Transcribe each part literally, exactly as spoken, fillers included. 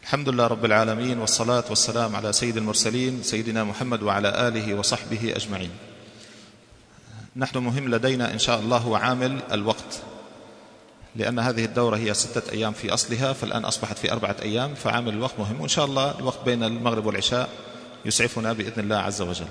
الحمد لله رب العالمين، والصلاة والسلام على سيد المرسلين سيدنا محمد وعلى آله وصحبه أجمعين. نحن مهم لدينا إن شاء الله هو عامل الوقت، لأن هذه الدورة هي ستة أيام في أصلها، فالآن أصبحت في أربعة أيام، فعامل الوقت مهم، وإن شاء الله الوقت بين المغرب والعشاء يسعفنا بإذن الله عز وجل.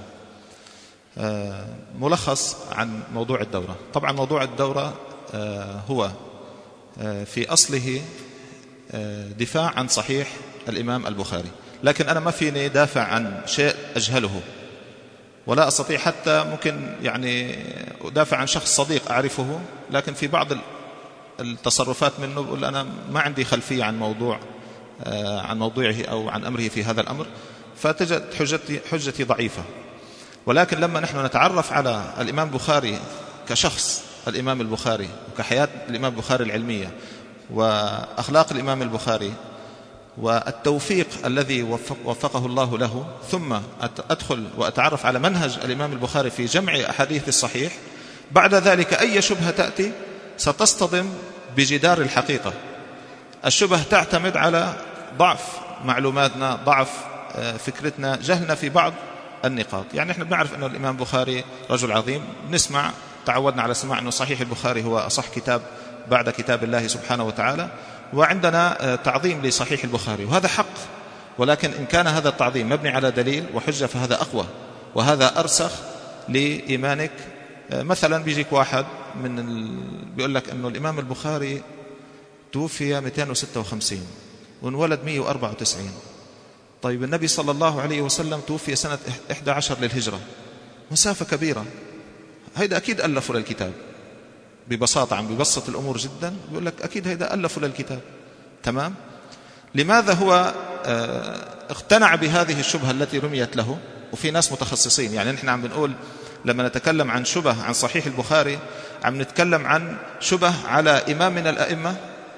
ملخص عن موضوع الدورة. طبعا موضوع الدورة هو في أصله دفاع عن صحيح الإمام البخاري، لكن أنا ما فيني دافع عن شيء أجهله، ولا أستطيع حتى ممكن يعني أدافع عن شخص صديق أعرفه، لكن في بعض التصرفات منه بقول أنا ما عندي خلفية عن موضوع عن موضوعه أو عن أمره في هذا الأمر، فتجد حجتي, حجتي ضعيفة. ولكن لما نحن نتعرف على الإمام البخاري كشخص الإمام البخاري، وكحياة الإمام البخاري العلمية، وأخلاق الإمام البخاري، والتوفيق الذي وفقه الله له، ثم أدخل وأتعرف على منهج الإمام البخاري في جمع أحاديث الصحيح، بعد ذلك أي شبهة تأتي ستصطدم بجدار الحقيقة. الشبه تعتمد على ضعف معلوماتنا، ضعف فكرتنا، جهلنا في بعض النقاط. يعني احنا بنعرف أن الإمام البخاري رجل عظيم، نسمع تعودنا على سماع أنه صحيح البخاري هو أصح كتاب بعد كتاب الله سبحانه وتعالى، وعندنا تعظيم لصحيح البخاري، وهذا حق. ولكن إن كان هذا التعظيم مبني على دليل وحجة فهذا أقوى وهذا أرسخ لإيمانك. مثلا بيجيك واحد من ال... بيقول لك أنه الإمام البخاري توفي مئتين وستة وخمسين وانولد مئة وأربعة وتسعين. طيب النبي صلى الله عليه وسلم توفي سنة إحدى عشر للهجرة، مسافة كبيرة، هيدا أكيد ألفوا للكتاب. ببساطة عم ببسط الأمور جدا، بيقول لك أكيد هيدا ألفوا للكتاب. تمام؟ لماذا هو اقتنع بهذه الشبهة التي رميت له؟ وفي ناس متخصصين، يعني نحن عم بنقول لما نتكلم عن شبه عن صحيح البخاري عم نتكلم عن شبه على إمام من الأئمة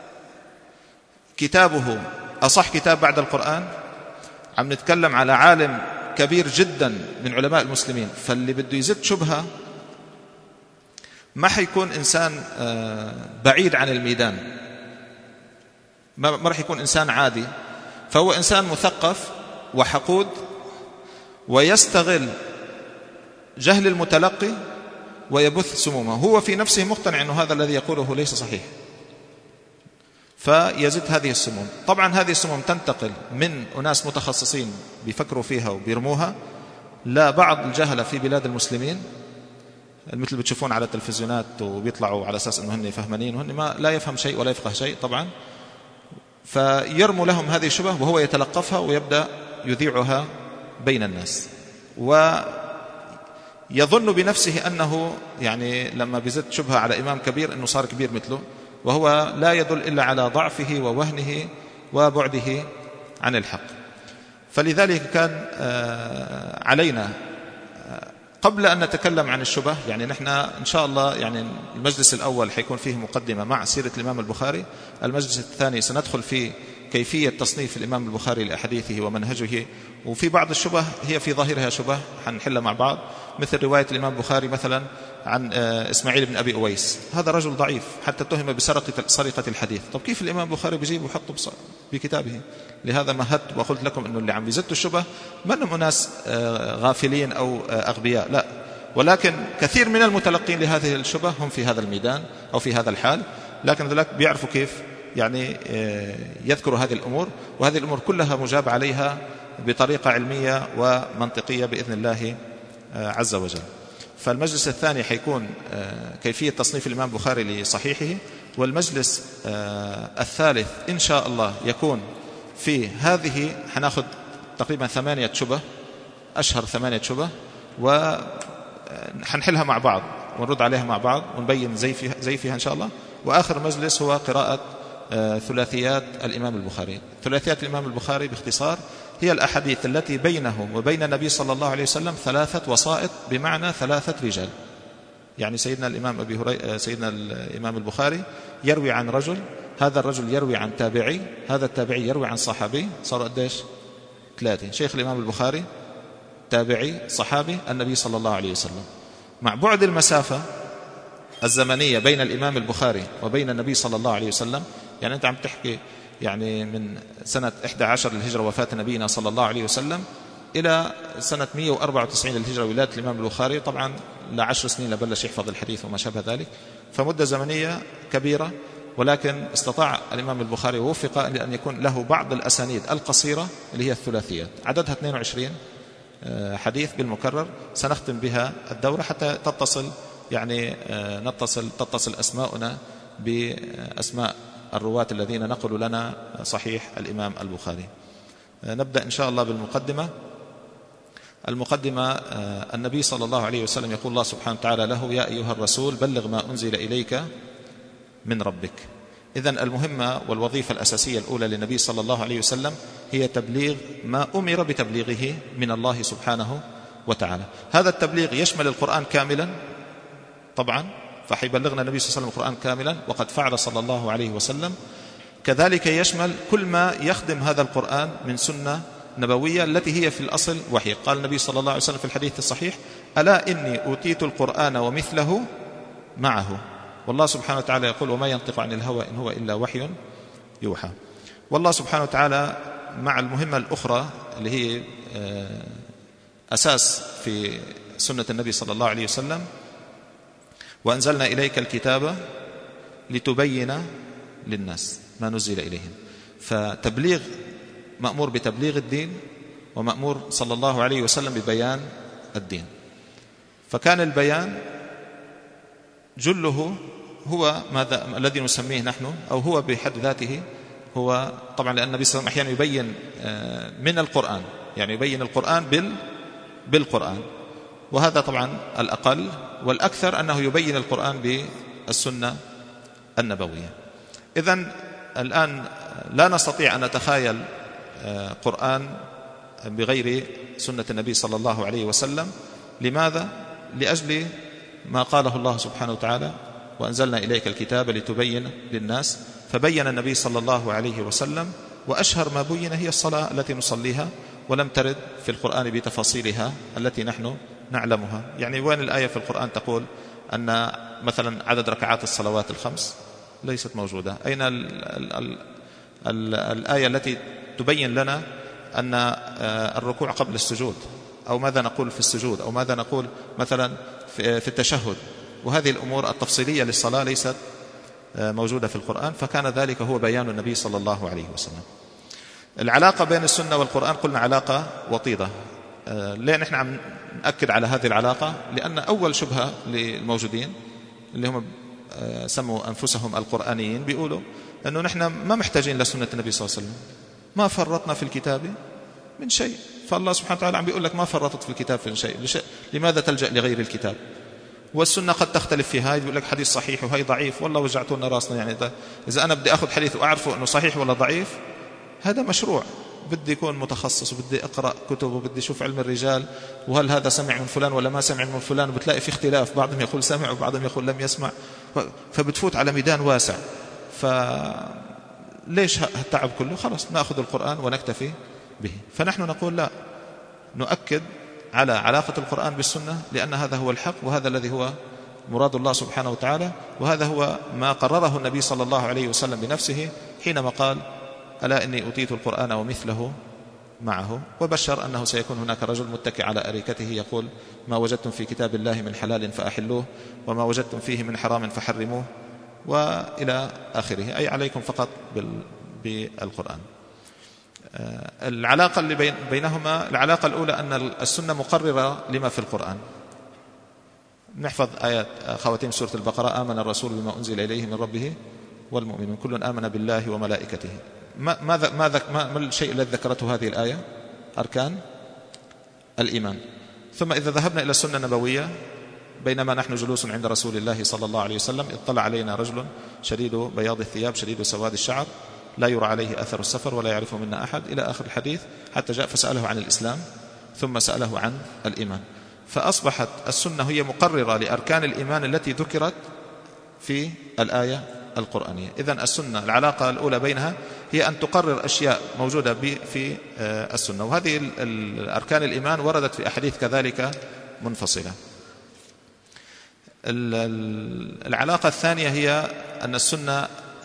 كتابه أصح كتاب بعد القرآن، عم نتكلم على عالم كبير جدا من علماء المسلمين. فاللي بده يزد شبهة ما حيكون إنسان بعيد عن الميدان، ما رح يكون إنسان عادي، فهو إنسان مثقف وحقود، ويستغل جهل المتلقي ويبث سمومه. هو في نفسه مقتنع أنه هذا الذي يقوله ليس صحيح، فيزيد هذه السموم. طبعا هذه السموم تنتقل من أناس متخصصين بيفكروا فيها وبيرموها لبعض الجهلة في بلاد المسلمين، مثل بتشوفون على التلفزيونات وبيطلعوا على أساس أنه هن فهمانين وهن ما لا يفهم شيء ولا يفقه شيء طبعا، فيرموا لهم هذه الشبه وهو يتلقفها ويبدأ يذيعها بين الناس، ويظن بنفسه أنه يعني لما بيزد شبهة على إمام كبير أنه صار كبير مثله، وهو لا يدل إلا على ضعفه ووهنه وبعده عن الحق. فلذلك كان علينا قبل أن نتكلم عن الشبه، يعني نحن إن شاء الله يعني المجلس الأول حيكون فيه مقدمة مع سيرة الإمام البخاري، المجلس الثاني سندخل في كيفية تصنيف الإمام البخاري لأحاديثه ومنهجه، وفي بعض الشبه هي في ظاهرها شبه حنحلها مع بعض، مثل رواية الإمام البخاري مثلا عن إسماعيل بن أبي أويس، هذا رجل ضعيف حتى اتهم بسرقة الحديث. طب كيف الإمام البخاري بيجيب ويحطه بكتابه؟ لهذا مهدت وقلت لكم أنه اللي عم بيزدوا الشبه ما أنهم أناس غافلين أو أغبياء، لا، ولكن كثير من المتلقين لهذه الشبه هم في هذا الميدان أو في هذا الحال، لكن ذلك بيعرفوا كيف يعني يذكروا هذه الأمور، وهذه الأمور كلها مجاب عليها بطريقة علمية ومنطقية بإذن الله عز وجل. فالمجلس الثاني حيكون كيفية تصنيف الإمام البخاري لصحيحه، والمجلس الثالث إن شاء الله يكون في هذه، حناخد تقريبا ثمانية شبه، أشهر ثمانية شبه، وحنحلها مع بعض ونرد عليها مع بعض ونبين زي فيها, زي فيها إن شاء الله. وآخر مجلس هو قراءة ثلاثيات الإمام البخاري. ثلاثيات الإمام البخاري باختصار هي الأحاديث التي بينه وبين النبي صلى الله عليه وسلم ثلاثة وسائط، بمعنى ثلاثة رجال. يعني سيدنا الإمام أبي هريرة، سيدنا الإمام البخاري يروي عن رجل، هذا الرجل يروي عن تابعي، هذا التابعي يروي عن صحابي، صاروا قديش؟ ثلاثة. شيخ الإمام البخاري، تابعي، صحابي، النبي صلى الله عليه وسلم. مع بعد المسافة الزمنية بين الإمام البخاري وبين النبي صلى الله عليه وسلم، يعني أنت عم تحكي يعني من سنة إحدى عشر للهجرة وفاة نبينا صلى الله عليه وسلم إلى سنة مئة وأربعة وتسعين للهجرة ولادة الإمام البخاري، طبعا لعشر سنين لبلش يحفظ الحديث وما شابه ذلك، فمدة زمنية كبيرة. ولكن استطاع الإمام البخاري ووفق لأن يكون له بعض الأسانيد القصيرة اللي هي الثلاثيات، عددها اثنين وعشرين حديث بالمكرر، سنختم بها الدورة حتى تتصل يعني نتصل تتصل أسماؤنا بأسماء الرواة الذين نقلوا لنا صحيح الإمام البخاري. نبدأ إن شاء الله بالمقدمة. المقدمة: النبي صلى الله عليه وسلم يقول الله سبحانه وتعالى له: يا أيها الرسول بلغ ما أنزل إليك من ربك. إذن المهمة والوظيفة الأساسية الأولى للنبي صلى الله عليه وسلم هي تبليغ ما أمر بتبليغه من الله سبحانه وتعالى. هذا التبليغ يشمل القرآن كاملا طبعا، فحيبلغنا النبي صلى الله عليه وسلم القرآن كاملا وقد فعل صلى الله عليه وسلم. كذلك يشمل كل ما يخدم هذا القرآن من سنة نبوية التي هي في الأصل وحي. قال النبي صلى الله عليه وسلم في الحديث الصحيح: ألا إني أوتيت القرآن ومثله معه. والله سبحانه وتعالى يقول: وما ينطق عن الهوى إن هو إلا وحي يوحى. والله سبحانه وتعالى مع المهمة الأخرى اللي هي أساس في سنة النبي صلى الله عليه وسلم: وأنزلنا إليك الكتاب لتبين للناس ما نزل إليهم. فتبليغ مأمور بتبليغ الدين، ومأمور صلى الله عليه وسلم ببيان الدين. فكان البيان جله هو ماذا الذي نسميه نحن، أو هو بحد ذاته هو طبعا، لأن النبي صلى الله عليه وسلم أحيانا يبين من القرآن، يعني يبين القرآن بال بالقرآن، وهذا طبعا الأقل، والأكثر أنه يبين القرآن بالسنة النبوية. إذن الآن لا نستطيع أن نتخيل قرآن بغير سنة النبي صلى الله عليه وسلم. لماذا؟ لأجل ما قاله الله سبحانه وتعالى: وأنزلنا إليك الكتاب لتبين للناس. فبين النبي صلى الله عليه وسلم، وأشهر ما بين هي الصلاة التي نصليها، ولم ترد في القرآن بتفاصيلها التي نحن نعلمها. يعني وين الآية في القرآن تقول أن مثلا عدد ركعات الصلوات الخمس؟ ليست موجودة. أين ال ال ال ال الآية التي تبين لنا أن الركوع قبل السجود، أو ماذا نقول في السجود، أو ماذا نقول مثلا في التشهد؟ وهذه الأمور التفصيلية للصلاة ليست موجودة في القرآن. فكان ذلك هو بيان النبي صلى الله عليه وسلم. العلاقة بين السنة والقرآن قلنا علاقة وطيدة. ليه نحن عم نأكد على هذه العلاقة؟ لأن أول شبهة للموجودين اللي هم سموا أنفسهم القرآنيين بيقولوا أنه نحن ما محتاجين لسنة النبي صلى الله عليه وسلم، ما فرطنا في الكتاب من شيء. فالله سبحانه وتعالى عم بيقول لك ما فرطت في الكتاب من شيء، لماذا تلجأ لغير الكتاب؟ والسنة قد تختلف في هاي، بيقول لك حديث صحيح وهي ضعيف. والله وجعتونا راسنا، يعني إذا أنا بدي أخذ حديث وأعرفه أنه صحيح ولا ضعيف، هذا مشروع. بدي يكون متخصص، وبدي أقرأ كتب، وبدي أشوف علم الرجال، وهل هذا سمع من فلان ولا ما سمع من فلان، وبتلاقي في اختلاف، بعضهم يقول سمع وبعضهم يقول لم يسمع، فبتفوت على ميدان واسع. فليش هالتعب كله؟ خلاص نأخذ القرآن ونكتفي به. فنحن نقول لا، نؤكد على علاقة القرآن بالسنة، لأن هذا هو الحق، وهذا الذي هو مراد الله سبحانه وتعالى، وهذا هو ما قرره النبي صلى الله عليه وسلم بنفسه حينما قال: ألا إني أوتيت القرآن ومثله معه. وبشر أنه سيكون هناك رجل متكئ على أريكته يقول: ما وجدتم في كتاب الله من حلال فأحلوه، وما وجدتم فيه من حرام فحرموه، وإلى آخره، أي عليكم فقط بالقرآن. العلاقة اللي بينهما، العلاقة الأولى أن السنة مقررة لما في القرآن. نحفظ آيات خواتيم سورة البقرة: آمن الرسول بما أنزل إليه من ربه والمؤمنون كل آمن بالله وملائكته. ماذا ماذا ما الشيء الذي ذكرته هذه الآية؟ أركان الإيمان. ثم إذا ذهبنا إلى السنة النبوية، بينما نحن جلوس عند رسول الله صلى الله عليه وسلم اطلع علينا رجل شديد بياض الثياب شديد سواد الشعر لا يرى عليه أثر السفر ولا يعرفه منا أحد، إلى آخر الحديث، حتى جاء فسأله عن الإسلام ثم سأله عن الإيمان. فأصبحت السنة هي مقررة لأركان الإيمان التي ذكرت في الآية القرآنية. إذن السنة العلاقة الأولى بينها هي أن تقرر أشياء موجودة في السنة، وهذه الأركان الإيمان وردت في أحاديث كذلك منفصلة. العلاقة الثانية هي أن السنة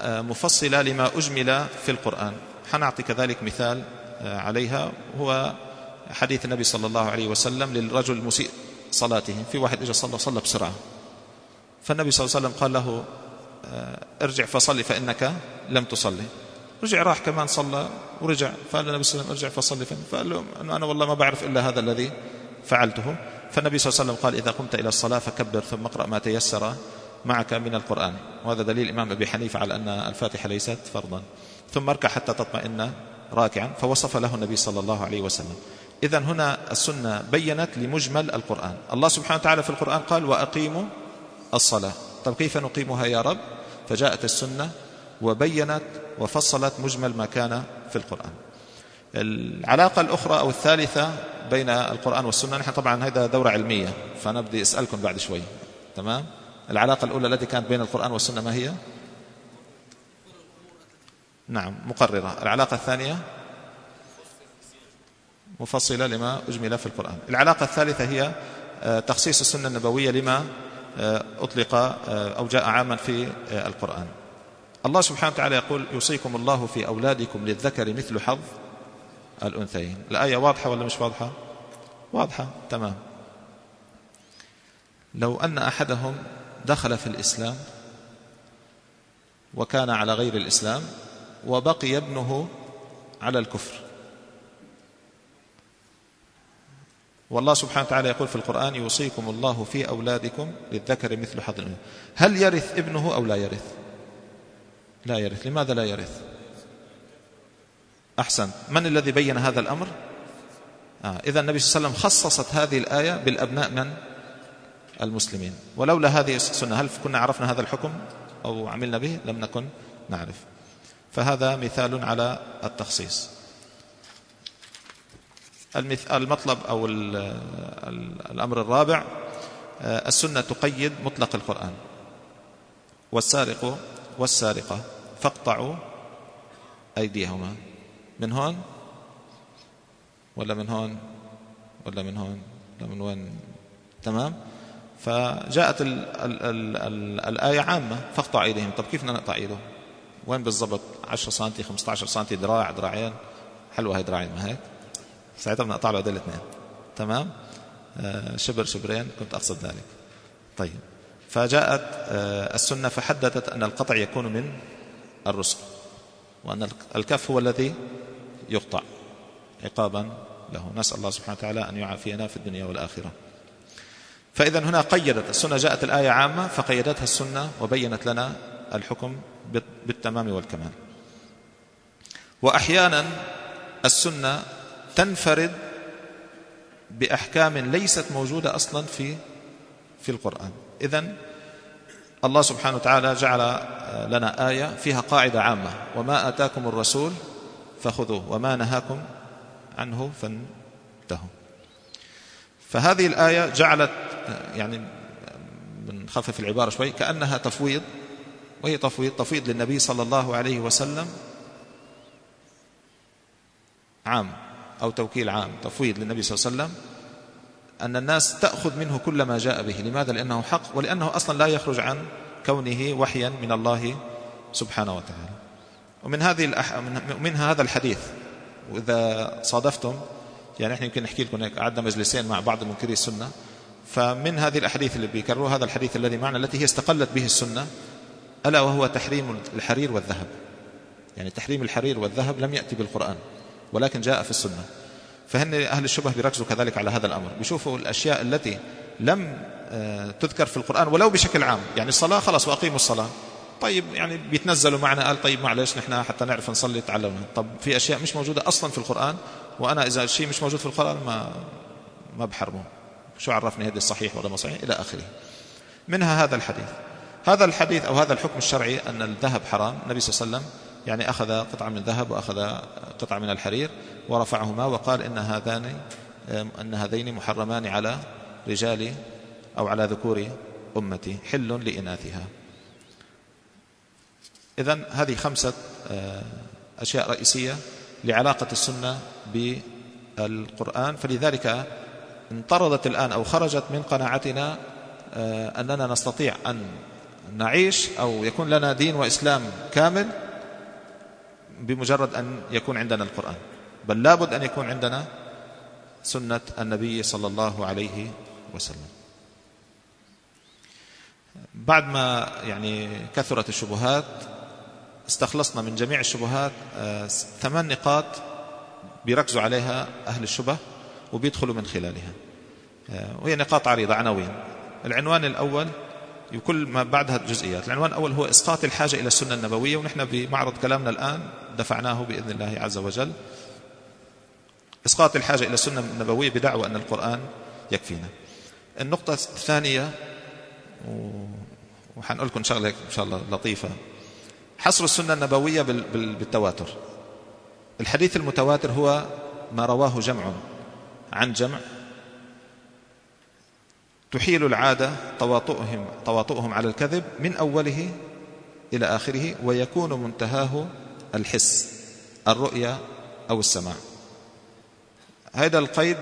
مفصلة لما أجمل في القرآن. حنعطي كذلك مثال عليها، هو حديث النبي صلى الله عليه وسلم للرجل المسيء صلاته. في واحد إجا صلى صلى بسرعة، فالنبي صلى الله عليه وسلم قال له ارجع فصلي فإنك لم تصلي. رجع راح كمان صلى ورجع، فقال النبي صلى الله عليه وسلم ارجع فصلي، فقال له أنا والله ما بعرف إلا هذا الذي فعلته. فالنبي صلى الله عليه وسلم قال إذا قمت إلى الصلاة فكبر ثم اقرأ ما تيسر معك من القرآن. وهذا دليل الإمام أبي حنيفة على أن الفاتحة ليست فرضا. ثم اركع حتى تطمئن راكعا، فوصف له النبي صلى الله عليه وسلم. إذن هنا السنة بينت لمجمل القرآن. الله سبحانه وتعالى في القرآن قال وأقيموا الصلاة. طب كيف نقيمها يا رب؟ فجاءت السنة وبينت وفصلت مجمل ما كان في القرآن. العلاقة الأخرى أو الثالثة بين القرآن والسنة، نحن طبعا هذا دورة علمية فأنا بدي أسألكم بعد شوي، تمام؟ العلاقة الأولى التي كانت بين القرآن والسنة ما هي؟ نعم مقررة. العلاقة الثانية مفصلة لما أجمل في القرآن. العلاقة الثالثة هي تخصيص السنة النبوية لما أطلق أو جاء عاما في القرآن. الله سبحانه وتعالى يقول يوصيكم الله في أولادكم للذكر مثل حظ الأنثيين. الآية واضحة ولا مش واضحة؟ واضحة تمام. لو أن أحدهم دخل في الإسلام وكان على غير الإسلام وبقي ابنه على الكفر، والله سبحانه وتعالى يقول في القرآن يوصيكم الله في أولادكم للذكر مثل حظ الأنثيين، هل يرث ابنه أو لا يرث؟ لا يرث. لماذا لا يرث؟ أحسن. من الذي بين هذا الأمر؟ آه. إذا النبي صلى الله عليه وسلم خصصت هذه الآية بالأبناء من المسلمين، ولولا هذه السنة هل كنا عرفنا هذا الحكم أو عملنا به؟ لم نكن نعرف. فهذا مثال على التخصيص. المطلب أو الأمر الرابع، السنة تقيد مطلق القرآن. والسارق والسارقة فاقطعوا أيديهما. من هون ولا من هون ولا من هون ولا من وين؟ تمام. فجاءت ال ال ال ال الآية عامة فاقطع أيديهم. طب كيف نقطع أيده؟ وين بالضبط؟ عشرة سنتي خمسة عشر سنتي ذراع ذراعين؟ حلوة هاي ذراعين ما هيك؟ ساعتها بنقطع له هذول الاثنين. تمام. آه شبر شبرين كنت أقصد ذلك. طيب فجاءت آه السنة فحددت أن القطع يكون من الرسل، وأن الكف هو الذي يقطع عقابا له. نسأل الله سبحانه وتعالى أن يعافينا في الدنيا والآخرة. فإذا هنا قيدت السنة، جاءت الآية عامة فقيدتها السنة وبينت لنا الحكم بالتمام والكمال. وأحيانا السنة تنفرد بأحكام ليست موجودة أصلا في في القرآن. إذن الله سبحانه وتعالى جعل لنا آية فيها قاعدة عامة: وما آتاكم الرسول فخذوه وما نهاكم عنه فانتهوا. فهذه الآية جعلت، يعني بنخفف العبارة شوي، كأنها تفويض، وهي تفويض تفويض للنبي صلى الله عليه وسلم عام، أو توكيل عام، تفويض للنبي صلى الله عليه وسلم أن الناس تأخذ منه كل ما جاء به. لماذا؟ لأنه حق، ولأنه أصلا لا يخرج عن كونه وحيا من الله سبحانه وتعالى. ومن هذه الأح... من هذا الحديث، وإذا صادفتم يعني احنا يمكن نحكي لكم هيك، قعدنا مجلسين مع بعض منكري السنة، فمن هذه الأحاديث اللي بيكرروا هذا الحديث الذي معنا التي هي استقلت به السنة، ألا وهو تحريم الحرير والذهب. يعني تحريم الحرير والذهب لم يأتي بالقرآن ولكن جاء في السنة. فهن أهل الشبه بيركزوا كذلك على هذا الأمر، بيشوفوا الأشياء التي لم تذكر في القرآن ولو بشكل عام. يعني الصلاة خلاص وأقيموا الصلاة، طيب يعني بيتنزلوا معنا، قال طيب معلش نحن حتى نعرف نصلي تعلمنا. طب في أشياء مش موجودة أصلا في القرآن، وأنا إذا الشيء مش موجود في القرآن ما ما بحرمه، شو عرفني هذا الصحيح ولا ما صحيح إلى آخره. منها هذا الحديث. هذا الحديث أو هذا الحكم الشرعي أن الذهب حرام. النبي صلى الله عليه وسلم يعني أخذ قطعة من الذهب وأخذ قطعة من الحرير ورفعهما وقال إن هذان أن هذين محرمان على رجال أو على ذكور أمتي حل لإناثها. إذن هذه خمسة أشياء رئيسية لعلاقة السنة بالقرآن. فلذلك انطردت الآن أو خرجت من قناعتنا أننا نستطيع أن نعيش أو يكون لنا دين وإسلام كامل بمجرد أن يكون عندنا القرآن، بل لابد أن يكون عندنا سنة النبي صلى الله عليه وسلم. بعد ما يعني كثرت الشبهات استخلصنا من جميع الشبهات ثمان نقاط بيركزوا عليها أهل الشبه وبيدخلوا من خلالها، وهي نقاط عريضة عناوين. العنوان الأول وكل ما بعدها جزئيات. العنوان الأول هو إسقاط الحاجة إلى السنة النبوية، ونحن بمعرض كلامنا الآن دفعناه بإذن الله عز وجل. إسقاط الحاجة إلى السنة النبوية بدعوى أن القرآن يكفينا. النقطة الثانية وحنقول لكم شغلة إن شاء الله لطيفة، حصر السنة النبوية بالتواتر. الحديث المتواتر هو ما رواه جمع عن جمع تحيل العادة تواطؤهم, تواطؤهم على الكذب من أوله إلى آخره، ويكون منتهاه الحس، الرؤية أو السماع. هذا القيد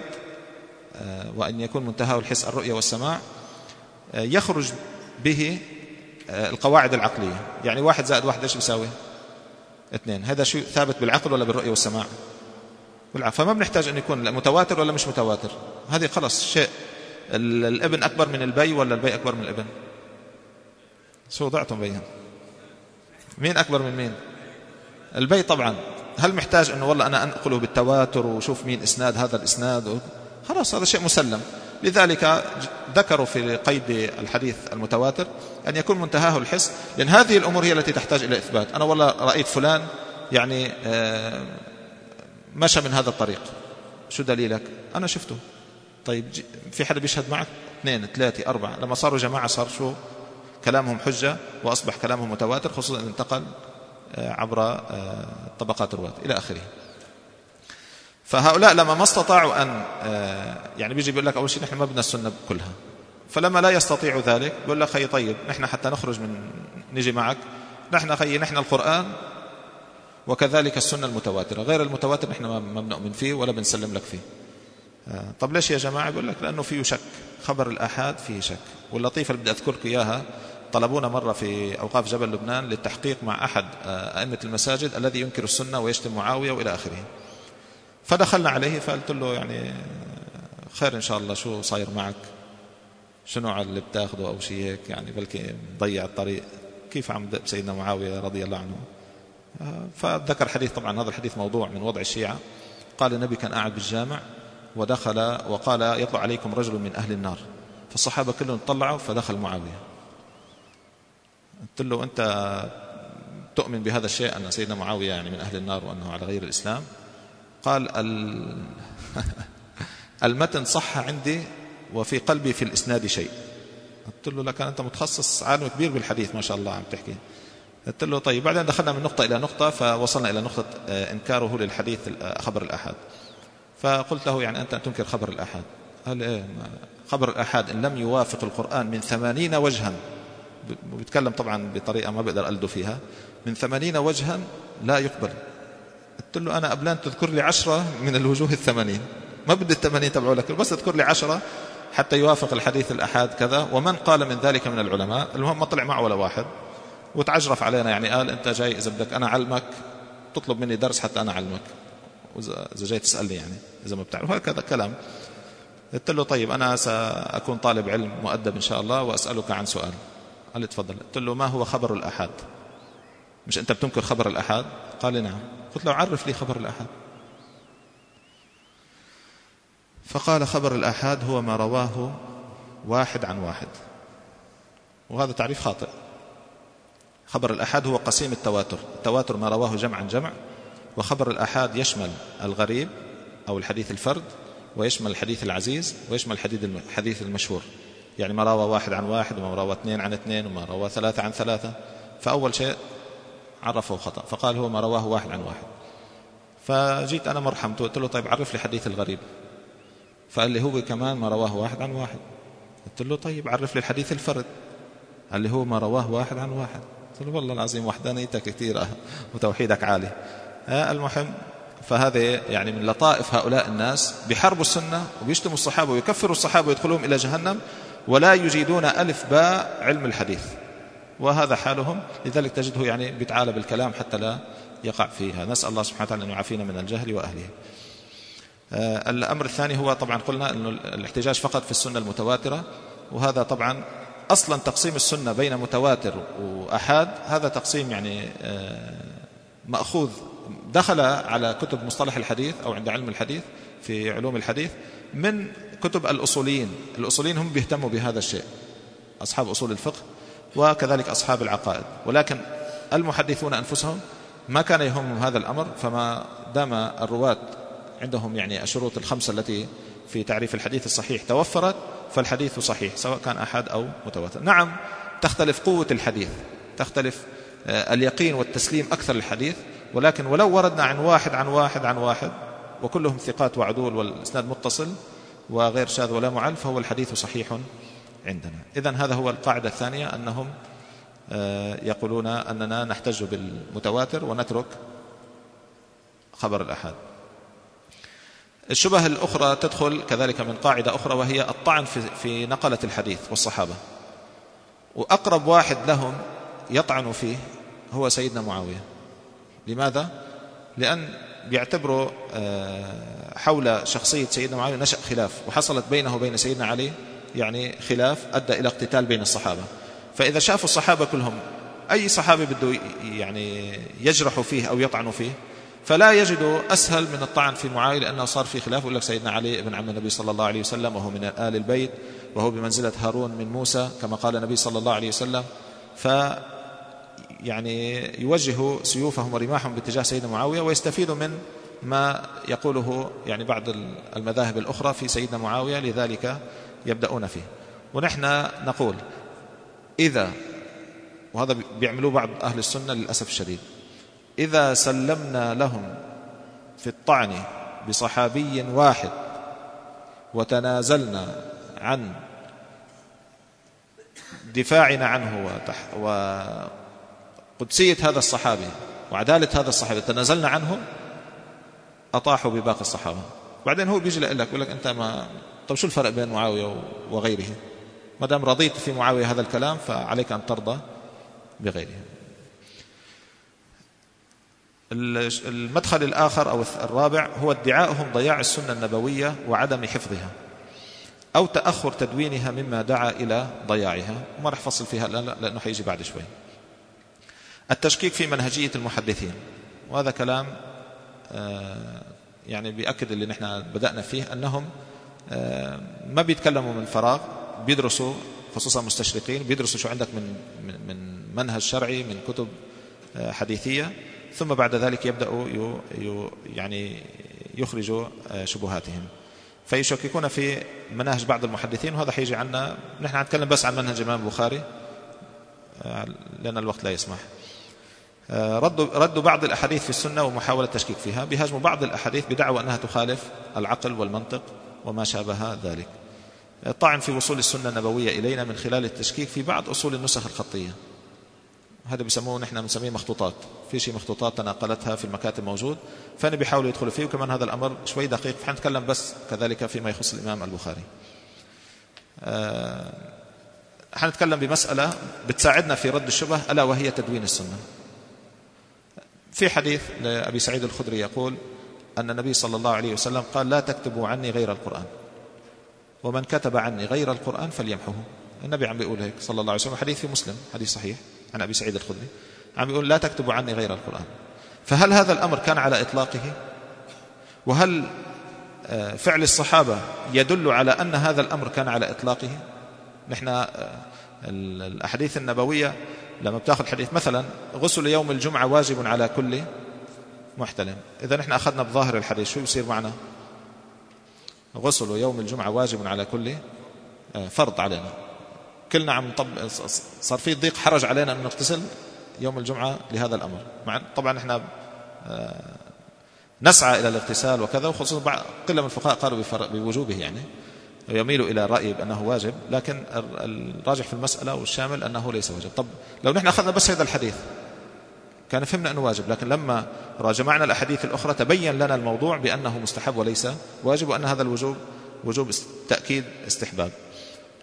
وأن يكون منتهاه الحس، الرؤية والسماع يخرج به القواعد العقلية. يعني واحد زائد واحد إيش بيساوي؟ اثنين. هذا شيء ثابت بالعقل ولا بالرؤية والسماع؟ بالعقل. فما بنحتاج أن يكون متواتر ولا مش متواتر، هذه خلص شيء. الابن أكبر من البي ولا البي أكبر من الابن؟ شو ضعتم بيهم؟ مين أكبر من مين؟ البي طبعا. هل محتاج أنه والله أنا أنقله بالتواتر وشوف مين إسناد هذا الإسناد؟ خلاص هذا شيء مسلم. لذلك ذكروا في قيد الحديث المتواتر أن يكون منتهاه الحس، لأن هذه الأمور هي التي تحتاج إلى إثبات. أنا والله رأيت فلان يعني مشى من هذا الطريق، شو دليلك؟ أنا شفته. طيب في حدا بيشهد معك؟ اثنين ثلاثة أربعة. لما صاروا جماعة صار شو كلامهم حجة وأصبح كلامهم متواتر، خصوصا أن انتقل عبر طبقات الرواة إلى آخره. فهؤلاء لما ما استطاعوا أن يعني بيجي بيقول لك أول شيء نحن ما بدنا السنة كلها، فلما لا يستطيعوا ذلك بيقول لك خي طيب نحن حتى نخرج من نجي معك نحن خي نحن القرآن وكذلك السنة المتواترة، غير المتواتر نحن ما بنؤمن فيه ولا بنسلم لك فيه. طب ليش يا جماعة؟ بيقول لك لأنه فيه شك، خبر الآحاد فيه شك. واللطيفة اللي بدي أذكرك إياها، طلبونا مرة في أوقاف جبل لبنان للتحقيق مع أحد أئمة المساجد الذي ينكر السنة ويشتم معاوية وإلى آخره. فدخلنا عليه فقلت له يعني خير إن شاء الله، شو صاير معك؟ شنو على اللي بتاخده أو شيء هيك يعني، بلكي مضيع الطريق، كيف عم دق سيدنا معاوية رضي الله عنه؟ فذكر حديث، طبعا هذا الحديث موضوع من وضع الشيعة. قال النبي كان قاعد بالجامع ودخل وقال يطلع عليكم رجل من أهل النار، فالصحابة كلهم طلعوا فدخل معاوية. قلت له أنت تؤمن بهذا الشيء أن سيدنا معاوية يعني من أهل النار وأنه على غير الإسلام؟ قال المتن صح عندي وفي قلبي في الإسناد شيء. قلت له لكن أنت متخصص عالم كبير بالحديث ما شاء الله عم تحكي. قلت له طيب. بعدين دخلنا من نقطة إلى نقطة فوصلنا إلى نقطة إنكاره للحديث خبر الآحاد. فقلت له يعني أنت تنكر خبر الآحاد؟ قال إيه، خبر الآحاد إن لم يوافق القرآن من ثمانين وجها، وبيتكلم طبعا بطريقة ما بقدر ألدو فيها، من ثمانين وجها لا يقبل. قلت له أنا قبلان تذكر لي عشرة من الوجوه الثمانين، ما بدي الثمانين تبعوا لك، بس تذكر لي عشرة حتى يوافق الحديث الأحاد كذا. ومن قال من ذلك من العلماء، المهم ما طلع معه ولا واحد، وتعجرف علينا يعني قال أنت جاي إذا بدك أنا علمك تطلب مني درس حتى أنا علمك، وإذا جاي تسألني يعني إذا ما بتعرف هكذا كلام. قلت له طيب أنا سأكون طالب علم مؤدب إن شاء الله وأسألك عن سؤال. قال لي تفضل. قلت له ما هو خبر الأحاد؟ مش أنت بتنكر خبر الأحاد؟ قال لي نعم. قلت له عرف لي خبر الأحاد. فقال خبر الأحاد هو ما رواه واحد عن واحد، وهذا تعريف خاطئ. خبر الأحاد هو قسيم التواتر، التواتر ما رواه جمع عن جمع، وخبر الأحاد يشمل الغريب أو الحديث الفرد، ويشمل الحديث العزيز، ويشمل الحديث المشهور، يعني ما روى واحد عن واحد، وما روى اثنين عن اثنين، وما روى ثلاثة عن ثلاثة. فأول شيء عرفه خطأ، فقال هو ما رواه واحد عن واحد. فجيت أنا مرحمته قلت له طيب عرف لي حديث الغريب. فقال لي هو كمان ما رواه واحد عن واحد. قلت له طيب عرف لي الحديث الفرد. قال لي هو ما رواه واحد عن واحد. قلت له والله العظيم وحدانيتك كثيرة وتوحيدك عالي. المهم، فهذا يعني من لطائف هؤلاء الناس، بحربوا السنة وبيشتموا الصحابة ويكفروا الصحابة ويدخلوهم إلى جهنم، ولا يجيدون ألف باء علم الحديث. وهذا حالهم، لذلك تجده يعني بيتعالى بالكلام حتى لا يقع فيها. نسأل الله سبحانه وتعالى أن يعافينا من الجهل وأهله. آه الأمر الثاني هو طبعا قلنا أن الاحتجاج فقط في السنة المتواترة، وهذا طبعا أصلا تقسيم السنة بين متواتر وأحاد هذا تقسيم يعني آه مأخوذ دخل على كتب مصطلح الحديث أو عند علم الحديث في علوم الحديث من كتب الأصوليين. الأصوليين هم بيهتموا بهذا الشيء، أصحاب أصول الفقه وكذلك أصحاب العقائد، ولكن المحدثون أنفسهم ما كان يهمهم هذا الأمر، فما دام الرواة عندهم يعني الشروط الخمسة التي في تعريف الحديث الصحيح توفرت فالحديث صحيح سواء كان أحد أو متواتر. نعم تختلف قوة الحديث، تختلف اليقين والتسليم أكثر الحديث، ولكن ولو وردنا عن واحد عن واحد عن واحد وكلهم ثقات وعدول والإسناد متصل وغير شاذ ولا معل فهو الحديث صحيح عندنا. إذن هذا هو القاعدة الثانية، أنهم يقولون أننا نحتج بالمتواتر ونترك خبر الأحاد. الشبه الأخرى تدخل كذلك من قاعدة أخرى، وهي الطعن في نقلة الحديث والصحابة، وأقرب واحد لهم يطعن فيه هو سيدنا معاوية. لماذا؟ لأن بيعتبروا حول شخصية سيدنا معاوية نشأ خلاف، وحصلت بينه وبين سيدنا علي يعني خلاف أدى إلى اقتتال بين الصحابة. فإذا شافوا الصحابة كلهم أي صحابي بده يعني يجرحوا فيه أو يطعنوا فيه فلا يجدوا أسهل من الطعن في معاوية، لأنه صار في خلاف. يقول لك سيدنا علي ابن عم النبي صلى الله عليه وسلم وهو من آل البيت وهو بمنزلة هارون من موسى كما قال النبي صلى الله عليه وسلم، ف يعني يوجهوا سيوفهم ورماحهم باتجاه سيدنا معاوية ويستفيدوا من ما يقوله يعني بعض المذاهب الأخرى في سيدنا معاوية، لذلك يبدأون فيه. ونحن نقول إذا، وهذا بيعملوه بعض أهل السنة للأسف الشديد، إذا سلمنا لهم في الطعن بصحابي واحد وتنازلنا عن دفاعنا عنه وقدسية هذا الصحابي وعدالة هذا الصحابي تنازلنا عنه، أطاحوا بباقي الصحابة. بعدين هو بيجي لك يقول لك أنت ما طب شو الفرق بين معاوية وغيره؟ ما دام رضيت في معاوية هذا الكلام فعليك أن ترضى بغيره. المدخل الآخر أو الرابع هو ادعاؤهم ضياع السنة النبوية وعدم حفظها أو تأخر تدوينها مما دعا إلى ضياعها، وما رح فصل فيها لأنه حيجي بعد شوي. التشكيك في منهجية المحدثين، وهذا كلام يعني بيأكد اللي نحن بدأنا فيه، أنهم ما بيتكلموا من فراغ، بيدرسوا خصوصا مستشرقين بيدرسوا شو عندك من من منهج شرعي من كتب حديثية، ثم بعد ذلك يبدأوا يعني يخرجوا شبهاتهم فيشككون في مناهج بعض المحدثين. وهذا حيجي عنا، نحن هنتكلم بس عن منهج الإمام البخاري لأن الوقت لا يسمح. ردوا ردوا بعض الأحاديث في السنة ومحاولة التشكيك فيها، بيهاجموا بعض الأحاديث بدعوى أنها تخالف العقل والمنطق وما شابه ذلك. طعن في وصول السنة النبوية إلينا من خلال التشكيك في بعض أصول النسخ الخطية، هذا بيسموه نحن بنسميه مخطوطات، في شيء مخطوطات تناقلتها في المكاتب موجود، فأنا بيحاولوا يدخلوا فيه، وكمان هذا الأمر شوي دقيق فحنتكلم بس كذلك فيما يخص الإمام البخاري. أه حنتكلم بمسألة بتساعدنا في رد الشبه ألا وهي تدوين السنة. في حديث لأبي سعيد الخدري يقول أن النبي صلى الله عليه وسلم قال لا تكتبوا عني غير القرآن، ومن كتب عني غير القرآن فليمحه. النبي عم بيقول هيك صلى الله عليه وسلم، حديث في مسلم، حديث صحيح عن أبي سعيد الخدري، عم بيقول لا تكتبوا عني غير القرآن. فهل هذا الأمر كان على إطلاقه؟ وهل فعل الصحابة يدل على أن هذا الأمر كان على إطلاقه؟ نحن الأحاديث النبوية لما بتاخذ حديث مثلا غسل يوم الجمعة واجب على كل محتلم، إذا نحن أخذنا بظاهر الحديث شو يصير معنا؟ غسل يوم الجمعة واجب على كل فرض علينا، كلنا عم طب صار في ضيق حرج علينا أن نغتسل يوم الجمعة لهذا الأمر. مع طبعا نحن نسعى إلى الاغتسال وكذا، وخصوصا بعض قلة من الفقهاء قالوا بوجوبه، يعني يميلوا إلى رأي بأنه واجب، لكن الراجح في المسألة والشامل أنه ليس واجب. طب لو نحن أخذنا بس هذا الحديث كان فهمنا أنه واجب، لكن لما راجمعنا الأحاديث الأخرى تبين لنا الموضوع بأنه مستحب وليس واجب، وأن هذا الوجوب وجوب تأكيد استحباب.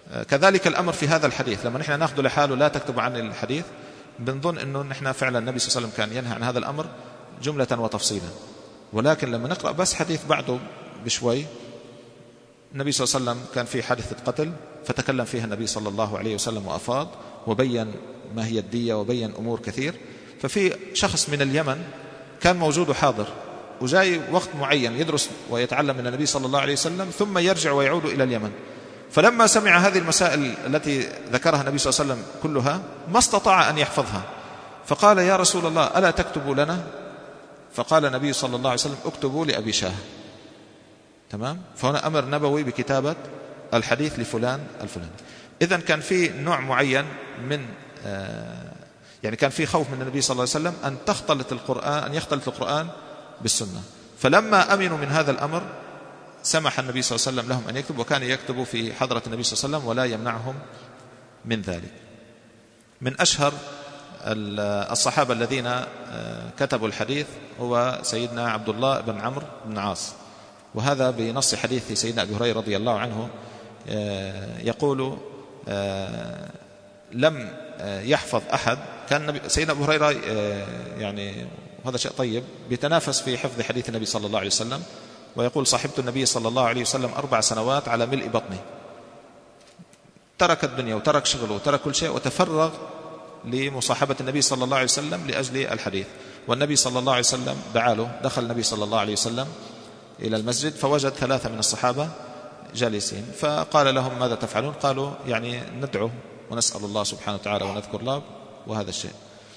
كذلك الأمر في هذا الحديث، لما نحن نأخذ لحاله لا تكتب عن الحديث بنظن أنه نحن فعلا النبي صلى الله عليه وسلم كان ينهى عن هذا الأمر جملة وتفصيلا، ولكن لما نقرأ بس حديث بعده بشوي، النبي صلى الله عليه وسلم كان في حادثة قتل فتكلم فيها النبي صلى الله عليه وسلم وأفاض وبين ما هي الدية وبين أمور كثير. ففي شخص من اليمن كان موجود وحاضر وجاي وقت معين يدرس ويتعلم من النبي صلى الله عليه وسلم ثم يرجع ويعود إلى اليمن، فلما سمع هذه المسائل التي ذكرها النبي صلى الله عليه وسلم كلها ما استطاع أن يحفظها، فقال يا رسول الله ألا تكتب لنا؟ فقال النبي صلى الله عليه وسلم اكتبوا لأبي شاه. تمام؟ فهنا أمر نبوي بكتابة الحديث لفلان الفلاني. إذن كان في نوع معين من آه يعني كان في خوف من النبي صلى الله عليه وسلم أن تختلط القرآن أن يختلط القرآن بالسنة، فلما أمنوا من هذا الأمر سمح النبي صلى الله عليه وسلم لهم أن يكتبوا، وكان يكتبوا في حضرة النبي صلى الله عليه وسلم ولا يمنعهم من ذلك. من أشهر الصحابة الذين كتبوا الحديث هو سيدنا عبد الله بن عمرو بن عاص، وهذا بنص حديث سيدنا أبي هريرة رضي الله عنه يقول لم يحفظ أحد. كان سيدنا أبو هريرة يعني هذا شيء طيب بيتنافس في حفظ حديث النبي صلى الله عليه وسلم، ويقول صاحبت النبي صلى الله عليه وسلم أربع سنوات على ملء بطني، ترك الدنيا وترك شغله وترك كل شيء وتفرغ لمصاحبة النبي صلى الله عليه وسلم لأجل الحديث. والنبي صلى الله عليه وسلم دعا له، دخل النبي صلى الله عليه وسلم إلى المسجد فوجد ثلاثة من الصحابة جالسين، فقال لهم ماذا تفعلون؟ قالوا يعني ندعو ونسأل الله سبحانه وتعالى ونذكر الله وهذا الشيء.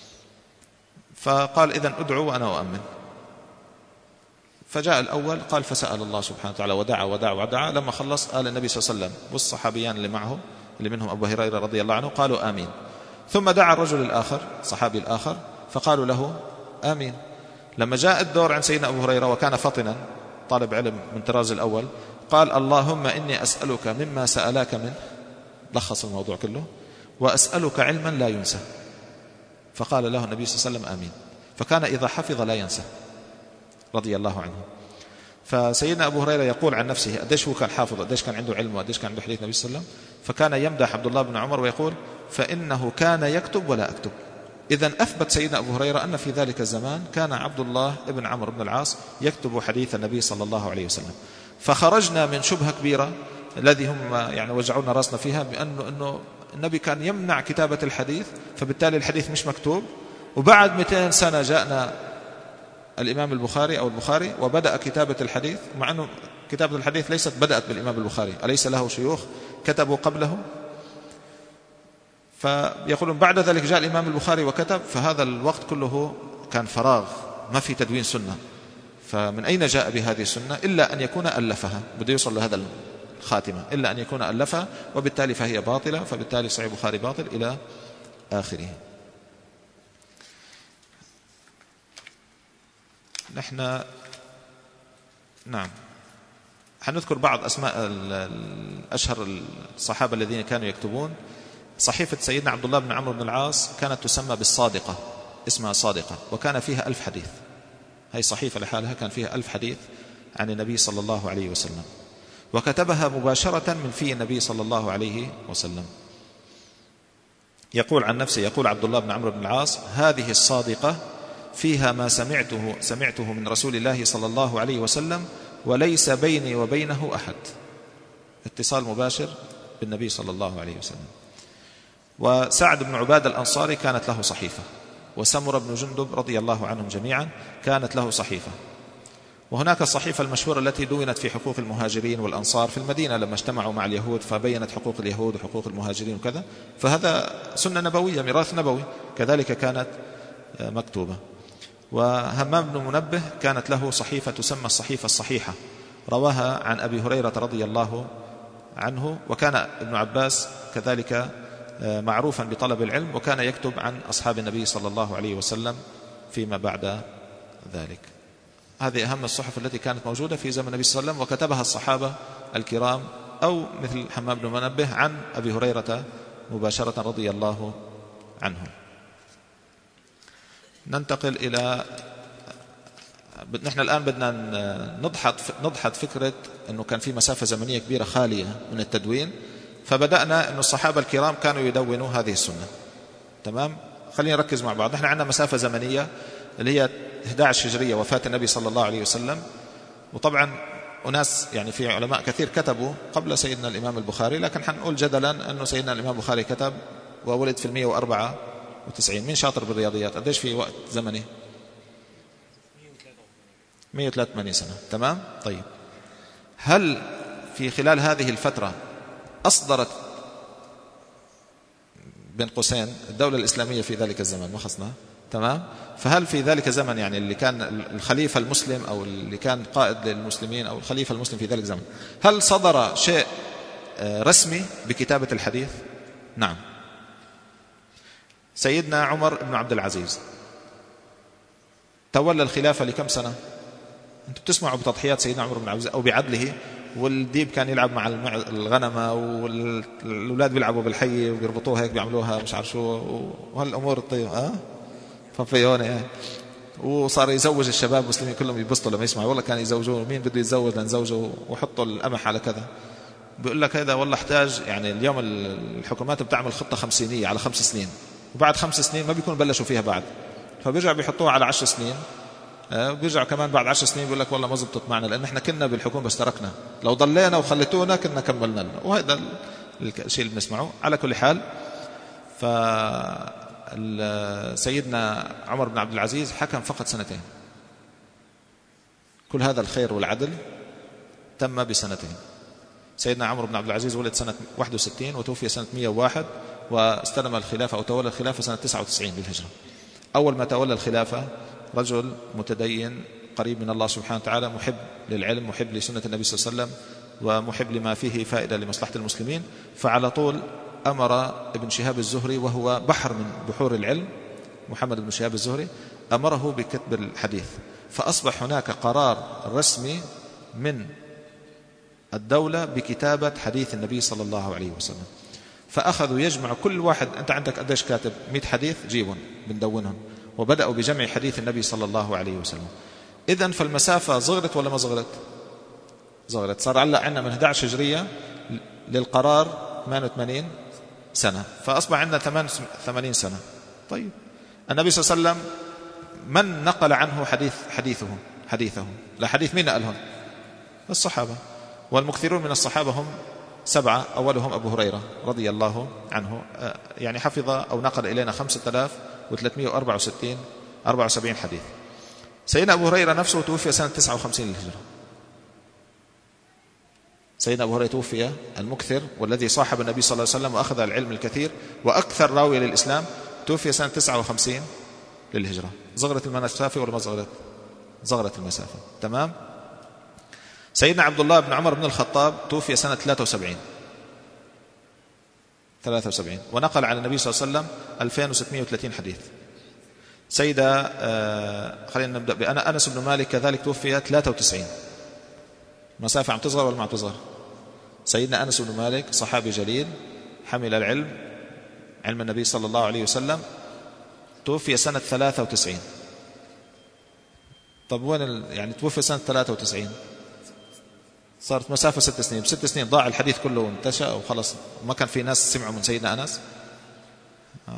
فقال إذن ادعوا وأنا أؤمن. فجاء الأول قال فسأل الله سبحانه وتعالى ودعا ودعا ودعا، لما خلص قال النبي صلى الله عليه وسلم والصحابيان اللي معه اللي منهم أبو هريرة رضي الله عنه قالوا آمين. ثم دعا الرجل الآخر صحابي الآخر فقالوا له آمين. لما جاء الدور عن سيدنا أبو هريرة وكان فطنا طالب علم من طراز الأول قال اللهم إني أسألك مما سألاك منه، لخص الموضوع كله، وأسألك علما لا ينسى. فقال له النبي صلى الله عليه وسلم آمين. فكان إذا حفظ لا ينسى رضي الله عنه. فسيدنا أبو هريرة يقول عن نفسه قديش هو كان حافظ، قديش كان عنده علم، وقديش كان عنده حديث النبي صلى الله عليه وسلم. فكان يمدح عبد الله بن عمر ويقول فإنه كان يكتب ولا أكتب. إذن أثبت سيدنا أبو هريرة أن في ذلك الزمان كان عبد الله بن عمرو بن العاص يكتب حديث النبي صلى الله عليه وسلم. فخرجنا من شبهة كبيرة الذي هم يعني وجعونا راسنا فيها بأنه أنه النبي كان يمنع كتابة الحديث، فبالتالي الحديث مش مكتوب. وبعد مئتين سنة جاءنا الإمام البخاري أو البخاري وبدأ كتابة الحديث، مع أنه كتابة الحديث ليست بدأت بالإمام البخاري، أليس له شيوخ كتبوا قبله؟ فيقولون بعد ذلك جاء الإمام البخاري وكتب، فهذا الوقت كله كان فراغ، ما في تدوين سنة. فمن أين جاء بهذه السنة إلا أن يكون ألفها؟ بده يوصل لهذا الخاتمة، إلا أن يكون ألفها، وبالتالي فهي باطلة، فبالتالي صحيح البخاري باطل إلى آخره. نحن نعم حنذكر بعض أسماء الأشهر الصحابة الذين كانوا يكتبون. صحيفة سيدنا عبد الله بن عمرو بن العاص كانت تسمى بالصادقة، اسمها صادقة، وكان فيها ألف حديث. هاي صحيفة لحالها كان فيها ألف حديث عن النبي صلى الله عليه وسلم، وكتبها مباشرة من في النبي صلى الله عليه وسلم. يقول عن نفسه، يقول عبد الله بن عمرو بن العاص هذه الصادقة فيها ما سمعته سمعته من رسول الله صلى الله عليه وسلم وليس بيني وبينه أحد. اتصال مباشر بالنبي صلى الله عليه وسلم. وسعد بن عبادة الأنصاري كانت له صحيفة، وسمر بن جندب رضي الله عنهم جميعا كانت له صحيفة. وهناك الصحيفة المشهورة التي دونت في حقوق المهاجرين والأنصار في المدينة لما اجتمعوا مع اليهود، فبينت حقوق اليهود وحقوق المهاجرين وكذا، فهذا سنة نبوية، ميراث نبوي، كذلك كانت مكتوبة. وهمام بن منبه كانت له صحيفة تسمى الصحيفة الصحيحة، رواها عن أبي هريرة رضي الله عنه. وكان ابن عباس كذلك معروفا بطلب العلم، وكان يكتب عن أصحاب النبي صلى الله عليه وسلم فيما بعد ذلك. هذه أهم الصحف التي كانت موجودة في زمن النبي صلى الله عليه وسلم، وكتبها الصحابة الكرام أو مثل حمام بن منبه عن أبي هريرة مباشرة رضي الله عنه. ننتقل إلى نحن الآن بدنا نضحط نضحط فكرة أنه كان في مسافة زمنية كبيرة خالية من التدوين، فبدأنا أن الصحابة الكرام كانوا يدونوا هذه السنة. تمام؟ خلينا نركز مع بعض. نحن عندنا مسافة زمنية اللي هي إحدى عشرة هجرية وفاة النبي صلى الله عليه وسلم، وطبعا أناس يعني في علماء كثير كتبوا قبل سيدنا الإمام البخاري، لكن حنقول جدلا أنه سيدنا الإمام البخاري كتب وولد في المئة وأربعة وتسعين. مين شاطر بالرياضيات؟ قديش في وقت زمني؟ مئة وثلاثة وثمانين سنة. تمام؟ طيب، هل في خلال هذه الفترة أصدرت بين قوسين الدولة الإسلامية في ذلك الزمن؟ ما خصنا. تمام؟ فهل في ذلك الزمن يعني اللي كان الخليفة المسلم أو اللي كان قائد للمسلمين أو الخليفة المسلم في ذلك الزمن، هل صدر شيء رسمي بكتابة الحديث؟ نعم. سيدنا عمر بن عبد العزيز تولى الخلافة لكم سنة؟ أنتم بتسمعوا بتضحيات سيدنا عمر بن عبد العزيز أو بعدله، والديب كان يلعب مع الغنمة والأولاد بيلعبوا بالحي وبيربطوها هيك بيعملوها مش عارف شو وهالأمور الطيبة أه؟ ففيوني وصار يزوج الشباب المسلمين كلهم يبسطوا لما يسمعوا والله كان يزوجوه، مين بده يتزوج لنزوجه وحطوا القمح على كذا. بيقول لك هذا والله احتاج يعني اليوم الحكومات بتعمل خطة خمسينية على خمس سنين، وبعد خمس سنين ما بيكونوا بلشوا فيها بعد، فبيرجع بيحطوها على عشر سنين، بيرجع كمان بعد عشر سنين بيقول لك والله ما زبطت معنا لأن احنا كنا بالحكومة بس تركنا، لو ضلينا وخليتونا كنا كملنا لنا. وهذا الشيء اللي بنسمعه. على كل حال، فسيدنا عمر بن عبد العزيز حكم فقط سنتين، كل هذا الخير والعدل تم بسنتين. سيدنا عمر بن عبد العزيز ولد سنة واحد وستين وتوفي سنة مئة وواحد، واستلم الخلافة أو تولى الخلافة سنة تسعة وتسعين للهجرة. أول ما تولى الخلافة رجل متدين قريب من الله سبحانه وتعالى، محب للعلم، محب لسنة النبي صلى الله عليه وسلم، ومحب لما فيه فائدة لمصلحة المسلمين. فعلى طول أمر ابن شهاب الزهري وهو بحر من بحور العلم، محمد بن شهاب الزهري، أمره بكتب الحديث، فأصبح هناك قرار رسمي من الدولة بكتابة حديث النبي صلى الله عليه وسلم. فأخذوا يجمع كل واحد، أنت عندك قديش كاتب؟ مئة حديث، جيبهم بندونهم، وبدأوا بجمع حديث النبي صلى الله عليه وسلم. إذن فالمسافة صغرت ولا ما صغرت؟ صغرت. صار علق عندنا من إحدى عشرة هجرية للقرار ثمانية وثمانين سنة، فأصبح عندنا ثمانية وثمانين سنة. طيب، النبي صلى الله عليه وسلم من نقل عنه حديث حديثه حديثه لا حديث مين نقلهم؟ الصحابة، والمكثرون من الصحابة هم سبعة، أولهم أبو هريرة رضي الله عنه، يعني حفظ أو نقل إلينا خمسة آلاف وثلاثمئة وأربعة وستين أربعة وسبعين حديث. سيدنا أبو هريرة نفسه توفي سنة تسعة وخمسين للهجرة. سيدنا أبو هريرة توفي المكثر والذي صاحب النبي صلى الله عليه وسلم وأخذ العلم الكثير وأكثر راوي للإسلام، توفي سنة تسعة وخمسين للهجرة. صغرت المسافة ولا ما صغرت؟ صغرت المسافة. تمام. سيدنا عبد الله بن عمر بن الخطاب توفي سنة ثلاثة وسبعين ثلاثة وسبعين ونقل عن النبي صلى الله عليه وسلم ألفين وستمئة وثلاثين حديث. سيدة آه خلينا نبدأ بأنا أنس بن مالك كذلك توفي ثلاثة وتسعين. مسافة عم تصغر ولا ما عم تصغر؟ سيدنا أنس بن مالك صحابي جليل حمل العلم، علم النبي صلى الله عليه وسلم، توفي سنة ثلاثة وتسعين. طب وين ال... يعني توفي سنة ثلاثة وتسعين، صارت مسافة ست سنين، بست سنين ضاع الحديث كله وانتشى وخلص، ما كان في ناس سمعوا من سيدنا أنس. آه.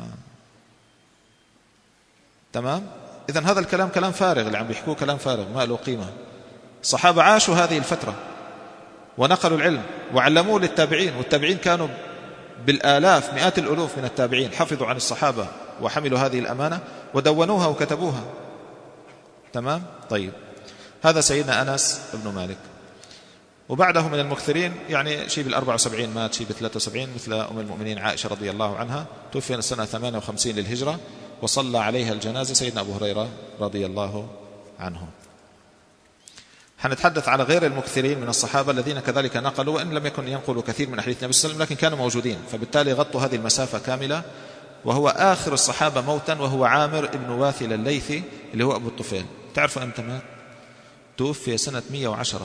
تمام. إذن هذا الكلام كلام فارغ، اللي عم بيحكوه كلام فارغ ما له قيمة. الصحابة عاشوا هذه الفترة ونقلوا العلم وعلموه للتابعين، والتابعين كانوا بالآلاف مئات الألوف من التابعين حفظوا عن الصحابة وحملوا هذه الأمانة ودونوها وكتبوها. تمام. طيب، هذا سيدنا أنس بن مالك. وبعده من المكثرين يعني شيء بالأربعة وسبعين مات، شيء بثلاثة وسبعين، مثل أم المؤمنين عائشة رضي الله عنها توفي سنة ثمانية وخمسين للهجرة وصلى عليها الجنازة سيدنا أبو هريرة رضي الله عنه. حنتحدث على غير المكثرين من الصحابة الذين كذلك نقلوا، وإن لم يكن ينقلوا كثير من أحاديث النبي صلى الله عليه وسلم لكن كانوا موجودين، فبالتالي غطوا هذه المسافة كاملة. وهو آخر الصحابة موتا وهو عامر ابن واثل الليثي اللي هو أبو الطفيل. تعرفوا أمتى مات؟ توفي سنة مئة وعشرة،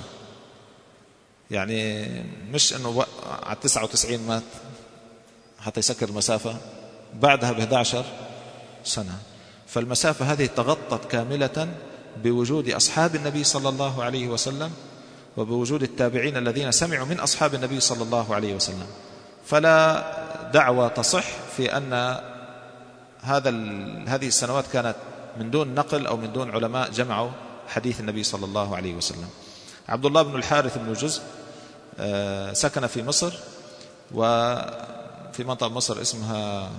يعني مش أنه على تسعة وتسعين مات حتى يسكر المسافة، بعدها ب إحدى عشرة سنة. فالمسافة هذه تغطت كاملة بوجود أصحاب النبي صلى الله عليه وسلم وبوجود التابعين الذين سمعوا من أصحاب النبي صلى الله عليه وسلم. فلا دعوة تصح في أن هذا هذه السنوات كانت من دون نقل أو من دون علماء جمعوا حديث النبي صلى الله عليه وسلم. عبد الله بن الحارث بن جزء سكن في مصر، وفي منطقة مصر اسمها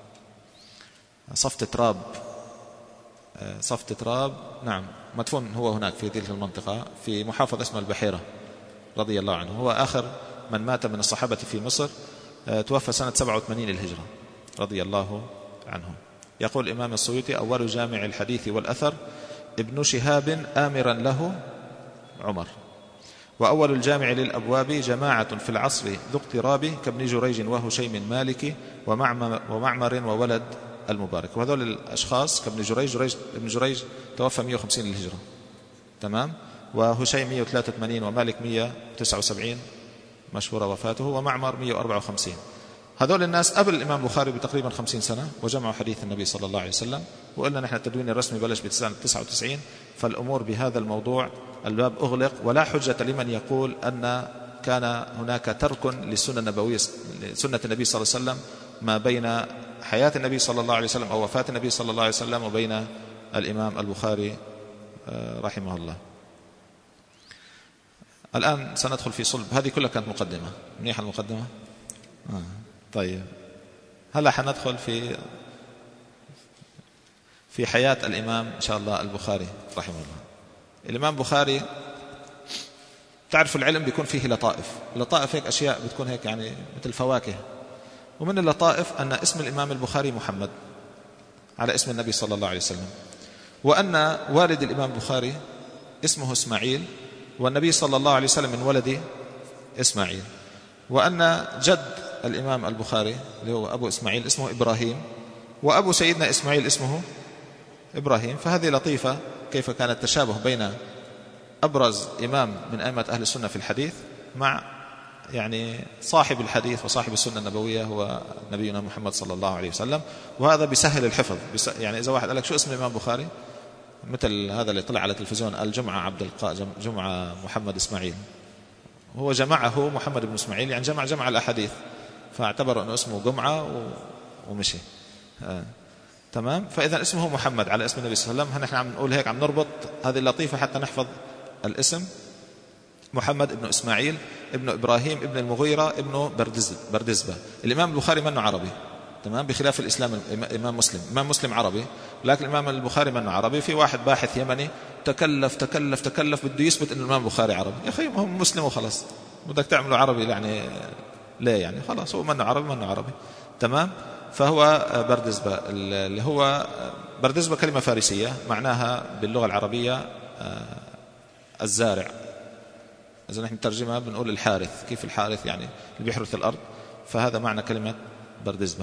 صفت تراب صفت تراب نعم، مدفون هو هناك في تلك المنطقة في محافظة اسمها البحيرة رضي الله عنه. هو آخر من مات من الصحابة في مصر، توفى سنة سبعة وثمانين للهجرة رضي الله عنه. يقول الإمام السيوطي: أول جامع الحديث والأثر ابن شهاب آمرا له عمر، وأول الجامع للأبواب جماعة في العصر ذو اقتراب كابن جريج وهشيم مالك ومعمر وولد المبارك. وهذول الأشخاص كابن جريج جريج ابن جريج توفى مئة وخمسين للهجرة، تمام، وهشيم مئة وثلاثة وثمانين ومالك مئة وتسعة وسبعين مشهورة وفاته، ومعمر مئة وأربعة وخمسين. هذول الناس قبل الإمام البخاري بتقريبا خمسين سنة وجمعوا حديث النبي صلى الله عليه وسلم. وقلنا نحن التدوين الرسمي بلش بسنة تسعة وتسعين، فالأمور بهذا الموضوع الباب أغلق، ولا حجة لمن يقول أن كان هناك ترك للسنة النبوية سنة النبي صلى الله عليه وسلم ما بين حياة النبي صلى الله عليه وسلم أو وفاة النبي صلى الله عليه وسلم وبين الإمام البخاري رحمه الله. الآن سندخل في صلب، هذه كلها كانت مقدمة منيحة المقدمة آه. طيب هلا حندخل في في حياة الإمام إن شاء الله البخاري رحمه الله. الإمام البخاري تعرف العلم بيكون فيه لطائف، لطائف هيك أشياء بتكون هيك يعني مثل فواكه. ومن اللطائف أن اسم الإمام البخاري محمد على اسم النبي صلى الله عليه وسلم، وأن والد الإمام البخاري اسمه إسماعيل، والنبي صلى الله عليه وسلم من ولد إسماعيل، وأن جد الإمام البخاري اللي هو أبو إسماعيل اسمه إبراهيم، وأبو سيدنا إسماعيل اسمه إبراهيم. فهذه لطيفة كيف كان التشابه بين أبرز إمام من أئمة أهل السنة في الحديث مع يعني صاحب الحديث وصاحب السنة النبوية هو نبينا محمد صلى الله عليه وسلم. وهذا بيسهل الحفظ، يعني إذا واحد قال لك شو اسم الإمام البخاري، مثل هذا اللي طلع على التلفزيون الجمعة عبد القادر جمعة محمد إسماعيل، هو جمعه محمد بن إسماعيل يعني جمع جمع الأحاديث، فاعتبروا أنه اسمه جمعة ومشي آه. تمام. فإذا اسمه محمد على اسم النبي صلى الله عليه وسلم. نحن عم نقول هيك عم نربط هذه اللطيفة حتى نحفظ الاسم. محمد بن إسماعيل ابن إبراهيم ابن المغيرة ابن بردزبة. الإمام البخاري منه عربي، تمام، بخلاف الإسلام الإمام مسلم. الإمام مسلم عربي، لكن الإمام البخاري منه عربي. في واحد باحث يمني تكلف تكلف تكلف بده يثبت أن الإمام البخاري عربي. يا أخي ما هو مسلم وخلاص، بدك تعمله عربي يعني ليه يعني؟ خلاص هو منه عربي منه عربي، تمام. فهو بردزبة، اللي هو بردزبة كلمة فارسية معناها باللغة العربية الزارع. إذا نحن نترجمها بنقول الحارث، كيف الحارث يعني اللي بيحرث الأرض، فهذا معنى كلمة بردزبة.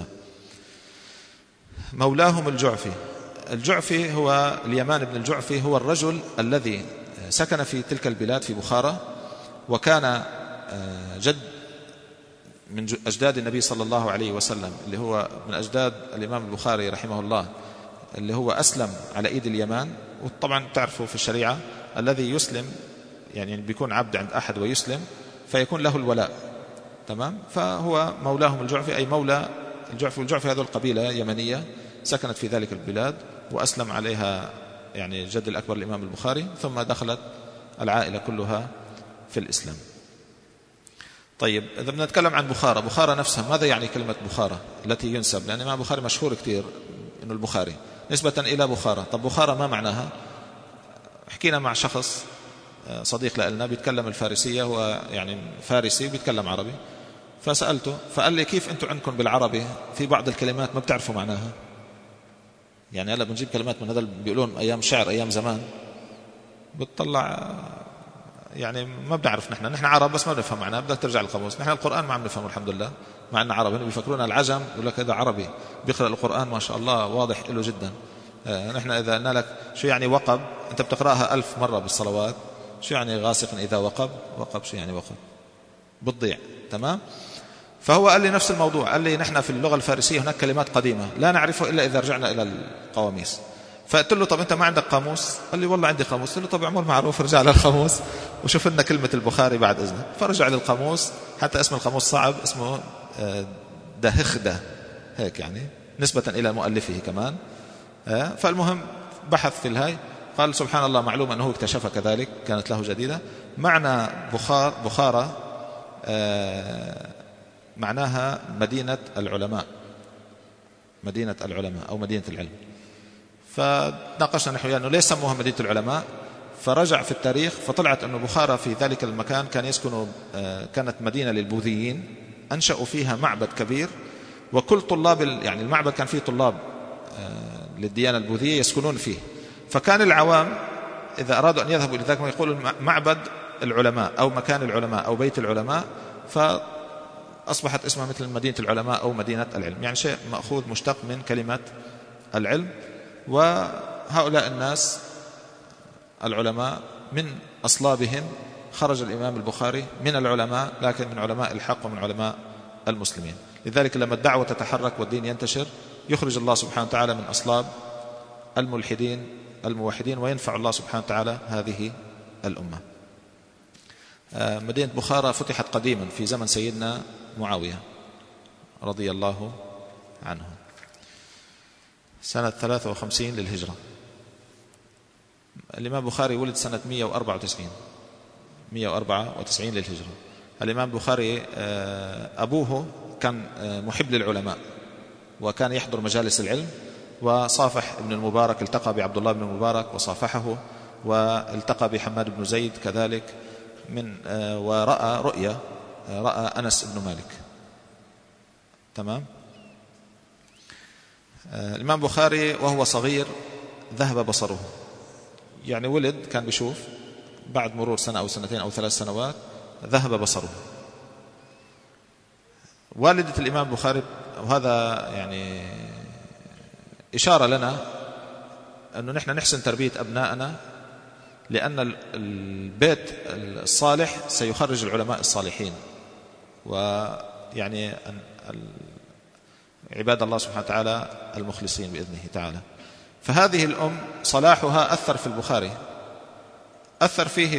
مولاهم الجعفي. الجعفي هو اليمان بن الجعفي، هو الرجل الذي سكن في تلك البلاد في بخارى، وكان جد من أجداد النبي صلى الله عليه وسلم، اللي هو من أجداد الإمام البخاري رحمه الله، اللي هو أسلم على إيد اليمان. وطبعا تعرفوا في الشريعة الذي يسلم يعني بيكون عبد عند أحد ويسلم فيكون له الولاء، تمام. فهو مولاهم الجعفي أي مولى الجعفي. والجعفي هذه القبيلة يمنية سكنت في ذلك البلاد، وأسلم عليها يعني جد الأكبر الإمام البخاري، ثم دخلت العائلة كلها في الإسلام. طيب إذا بدنا نتكلم عن بخارى، بخارى نفسها ماذا يعني كلمة بخارى التي ينسب؟ لأن الإمام البخاري مشهور كتير إنه البخاري نسبة إلى بخارى. طب بخارى ما معناها؟ حكينا مع شخص صديق لنا بيتكلم الفارسية، هو يعني فارسي بيتكلم عربي، فسألته فقال لي كيف أنتم عندكم بالعربي في بعض الكلمات ما بتعرفوا معناها؟ يعني هلا بنجيب كلمات من هذا بيقولون أيام شعر أيام زمان، بتطلع يعني ما بنعرف. نحن نحن عرب بس ما بنفهم معناها، بدك ترجع للقاموس. نحن القرآن ما عم نفهمه الحمد لله، مع أننا عرب. هنا بيفكرونا العجم، يقول لك هذا عربي بيقرأ القرآن ما شاء الله واضح له جدا. نحن إذا قلنا لك شو يعني وقب، أنت بتقرأها ألف مرة بالصلوات، شو يعني غاسق إذا وقب؟ وقب شو يعني وقب؟ بتضيع، تمام. فهو قال لي نفس الموضوع، قال لي نحن في اللغة الفارسية هناك كلمات قديمة لا نعرفها إلا إذا رجعنا إلى القواميس. فقلت له طب أنت ما عندك قاموس؟ قال لي والله عندي قاموس. قلت له طب اعمل معروف رجع للقاموس وشوف لنا كلمة البخاري بعد إذنك. فرجع للقاموس، حتى اسم القاموس صعب، اسمه دهخدة هيك يعني نسبة إلى مؤلفه كمان. فالمهم بحث في الهاي قال سبحان الله معلوم أنه اكتشف كذلك كانت له جديدة. معنى بخار بخارى معناها مدينة العلماء، مدينة العلماء أو مدينة العلم. فناقشنا نحن أنه ليش سموها مدينة العلماء، فرجع في التاريخ فطلعت أن بخارى في ذلك المكان كان يسكن، كانت مدينة للبوذيين، أنشأوا فيها معبد كبير، وكل طلاب يعني المعبد كان فيه طلاب للديانة البوذية يسكنون فيه. فكان العوام إذا أرادوا أن يذهبوا إلى ذلك ما يقولوا معبد العلماء أو مكان العلماء أو بيت العلماء، فأصبحت اسمها مثل مدينة العلماء أو مدينة العلم، يعني شيء مأخوذ مشتق من كلمة العلم. وهؤلاء الناس العلماء من أصلابهم خرج الإمام البخاري من العلماء، لكن من علماء الحق ومن علماء المسلمين. لذلك لما الدعوة تتحرك والدين ينتشر يخرج الله سبحانه وتعالى من أصلاب الملحدين الموحدين، وينفع الله سبحانه وتعالى هذه الأمة. مدينة بخارى فتحت قديما في زمن سيدنا معاوية رضي الله عنه سنة ثلاثة وخمسين للهجرة. الإمام البخاري ولد سنة مئة وأربعة وتسعين مئة وأربعة وتسعين للهجرة. الإمام البخاري أبوه كان محب للعلماء وكان يحضر مجالس العلم، وصافح ابن المبارك، التقى بعبد الله بن المبارك وصافحه، والتقى بحماد بن زيد كذلك من ورأى رؤيا، رأى أنس بن مالك. تمام. الإمام البخاري وهو صغير ذهب بصره، يعني ولد كان بيشوف، بعد مرور سنة أو سنتين أو ثلاث سنوات ذهب بصره. والدة الإمام البخاري، وهذا يعني إشارة لنا أنه نحن نحسن تربية أبنائنا، لأن البيت الصالح سيخرج العلماء الصالحين، ويعني عباد الله سبحانه وتعالى المخلصين بإذنه تعالى. فهذه الأم صلاحها أثر في البخاري، أثر فيه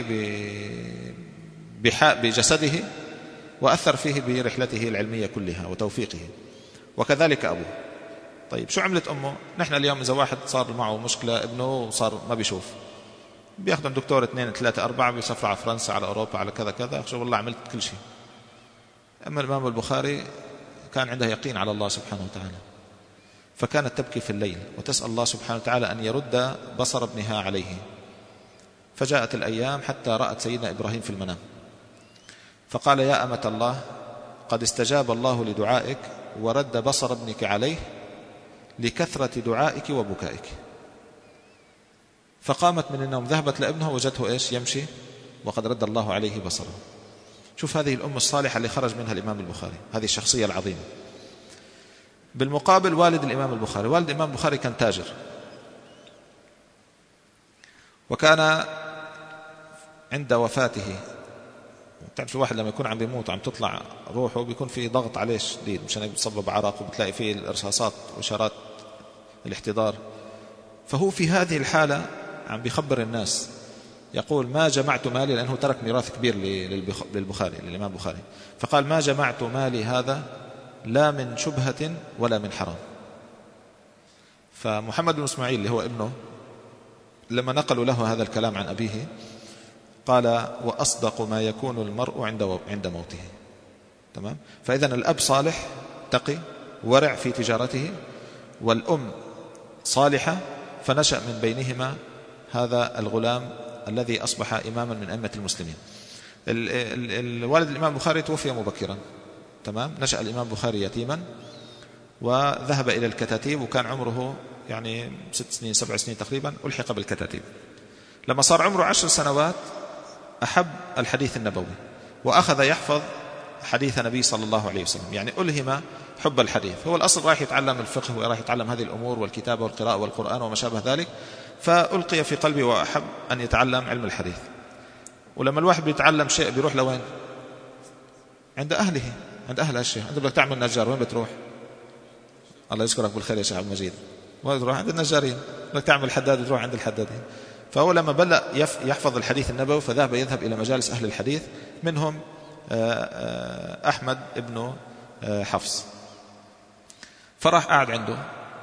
بجسده، وأثر فيه برحلته العلمية كلها وتوفيقه، وكذلك أبوه. طيب شو عملت أمه؟ نحن اليوم إذا واحد صار معه مشكلة، ابنه صار ما بيشوف، بياخذ دكتور اثنين ثلاثة أربعة، بيسافر على فرنسا على أوروبا على كذا كذا، شو والله عملت كل شيء. أما الإمام البخاري كان عنده يقين على الله سبحانه وتعالى، فكانت تبكي في الليل وتسأل الله سبحانه وتعالى أن يرد بصر ابنها عليه. فجاءت الأيام حتى رأت سيدنا إبراهيم في المنام، فقال يا أمة الله قد استجاب الله لدعائك ورد بصر ابنك عليه لكثرة دعائك وبكائك. فقامت من النوم، ذهبت لابنها وجدته إيش يمشي وقد رد الله عليه بصره. شوف هذه الأم الصالحة اللي خرج منها الإمام البخاري، هذه الشخصية العظيمة. بالمقابل والد الإمام البخاري، والد الإمام البخاري كان تاجر، وكان عند وفاته، تعرف الواحد لما يكون عم بيموت وعم تطلع روحه بيكون في ضغط عليه شديد مشان يتصبب عرق، وبتلاقي فيه الإرصاصات وإشارات الاحتضار. فهو في هذه الحالة عم بيخبر الناس، يقول ما جمعت مالي، لأنه ترك ميراث كبير للبخاري للإمام البخاري، فقال ما جمعت مالي هذا لا من شبهة ولا من حرام. فمحمد بن إسماعيل اللي هو ابنه لما نقلوا له هذا الكلام عن أبيه قال وأصدق ما يكون المرء عند عند موته. تمام. فإذن الأب صالح تقي ورع في تجارته، والأم صالحة، فنشأ من بينهما هذا الغلام الذي أصبح إماما من أئمة المسلمين. الوالد الإمام البخاري توفي مبكرا. تمام. نشأ الإمام البخاري يتيما وذهب إلى الكتاتيب، وكان عمره يعني ست سنين سبع سنين تقريبا ألحق بالكتاتيب. لما صار عمره عشر سنوات أحب الحديث النبوي وأخذ يحفظ حديث النبي صلى الله عليه وسلم، يعني ألهم حب الحديث. هو الأصل رايح يتعلم الفقه ورايح يتعلم هذه الأمور والكتابة والقراءة والقرآن وما شابه ذلك، فألقي في قلبي وأحب أن يتعلم علم الحديث. ولما الواحد بيتعلم شيء بيروح لوين؟ عند أهله، عند أهل هالشيء. عند بدك تعمل نجار وين بتروح؟ الله يذكرك بالخير يا شيخ عبد المجيد، وين بتروح؟ عند النجارين. بدك تعمل حداد بتروح عند الحدادين. فهو لما بدأ يحفظ الحديث النبوي فذهب يذهب إلى مجالس أهل الحديث، منهم أحمد ابن حفص. فراح قاعد عنده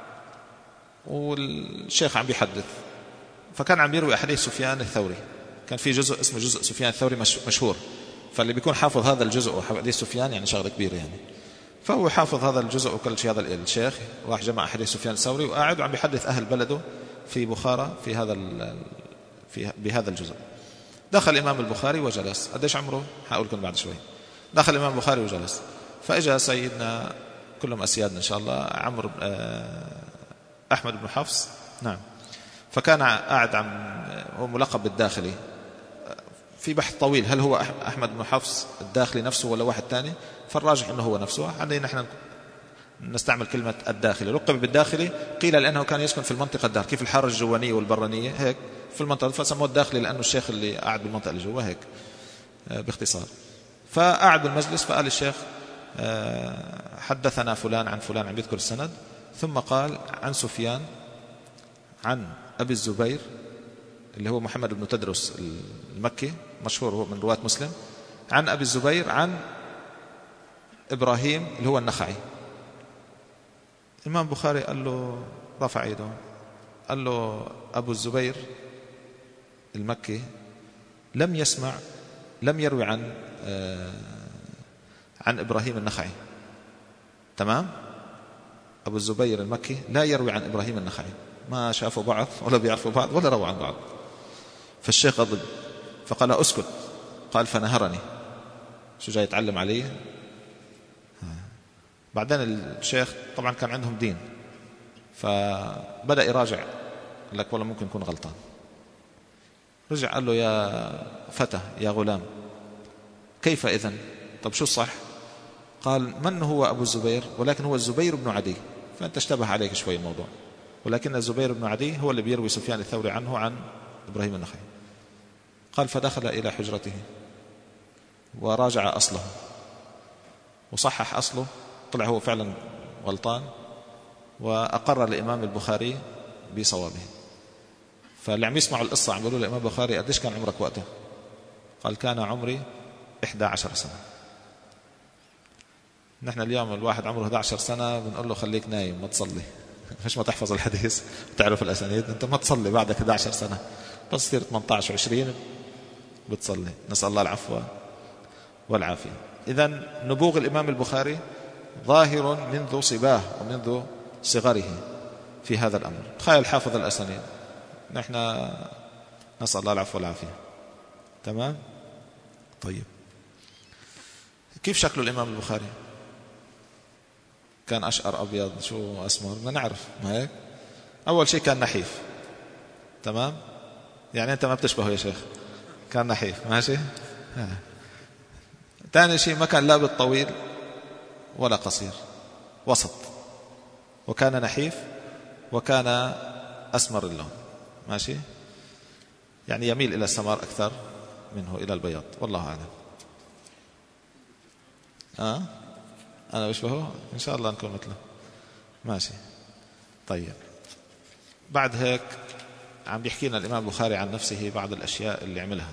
والشيخ عم بيحدث، فكان عم يروي أحاديث سفيان الثوري. كان في جزء اسمه جزء سفيان الثوري مشهور، فاللي بيكون حافظ هذا الجزء وحديث سفيان يعني شغله كبيره يعني. فهو حافظ هذا الجزء وكل شيء. هذا الشيخ راح جمع حديث سفيان الثوري وقاعد وعم بيحدث أهل بلده في بخارى في هذا في بهذا الجزء. دخل الإمام البخاري وجلس. قديش عمره حقول لكم بعد شوي. دخل الإمام البخاري وجلس، فإجا سيدنا كلهم أسيادنا إن شاء الله عمرو أحمد بن حفص، نعم. فكان قاعد عم هو ملقب بالداخلي. في بحث طويل هل هو أحمد بن حفص الداخلي نفسه ولا واحد تاني، فالراجح أنه هو نفسه. علينا نحن نستعمل كلمة الداخلي. لقب بالداخلي قيل لأنه كان يسكن في المنطقة الدار، كيف الحارة الجوانية والبرانية هيك في المنطقة، فسموه الداخلي لأنه الشيخ اللي قاعد بالمنطقة اللي جوا هيك باختصار. فقاعد بالمجلس فقال الشيخ حدثنا فلان عن فلان، عم يذكر السند، ثم قال عن سفيان عن أبي الزبير اللي هو محمد بن تدرس المكي مشهور هو من رواة مسلم، عن أبي الزبير عن إبراهيم اللي هو النخعي. الإمام بخاري قال له رفع يده قال له أبو الزبير المكي لم يسمع لم يروي عن عن إبراهيم النخعي. تمام. أبو الزبير المكي لا يروي عن إبراهيم النخعي، ما شافوا بعض ولا بيعرفوا بعض ولا رووا عن بعض. فالشيخ غضب فقال أسكت. قال فنهرني. شو جاي يتعلم علي؟ بعدين الشيخ طبعا كان عندهم دين، فبدأ يراجع، قال لك والله ممكن يكون غلطان. رجع قال له يا فتى يا غلام كيف إذن؟ طب شو الصح؟ قال من هو أبو الزبير؟ ولكن هو الزبير بن عدي. فأنت اشتبه عليك شوي الموضوع، ولكن الزبير بن عدي هو اللي بيروي سفيان الثوري عنه عن إبراهيم النخعي. قال فدخل إلى حجرته وراجع أصله وصحح أصله، طلع هو فعلا غلطان، وأقر الإمام البخاري بصوابه. فاللي عم يسمعوا القصة عم يقولوا الإمام البخاري قديش كان عمرك وقته؟ قال كان عمري إحدى عشر سنة. نحن اليوم الواحد عمره إحدى عشر سنة بنقول له خليك نايم ما تصلي، مش ما تحفظ الحديث وتعرف الأسانيد، أنت ما تصلي بعدك إحدى عشر سنة، بس تصير ثمانية عشر وعشرين بتصلي. نسأل الله العفو والعافية. إذن نبوغ الإمام البخاري ظاهر منذ صباه ومنذ صغره في هذا الأمر. تخيل حافظ الأسانيد، نحن نسأل الله العفو والعافية. تمام. طيب كيف شكله الإمام البخاري؟ كان أشقر أبيض شو أسمر؟ ما نعرف ما هيك. أول شيء كان نحيف. تمام. يعني أنت ما بتشبهه يا شيخ، كان نحيف ماشي. ثاني شيء ما كان لا بالطويل ولا قصير، وسط، وكان نحيف وكان أسمر اللون ماشي، يعني يميل إلى السمار أكثر منه إلى البياض، والله أعلم. آه أنا بشبهه إن شاء الله نكون مثله ماشي. طيب بعد هيك عم بيحكي لنا الإمام البخاري عن نفسه بعض الأشياء اللي عملها.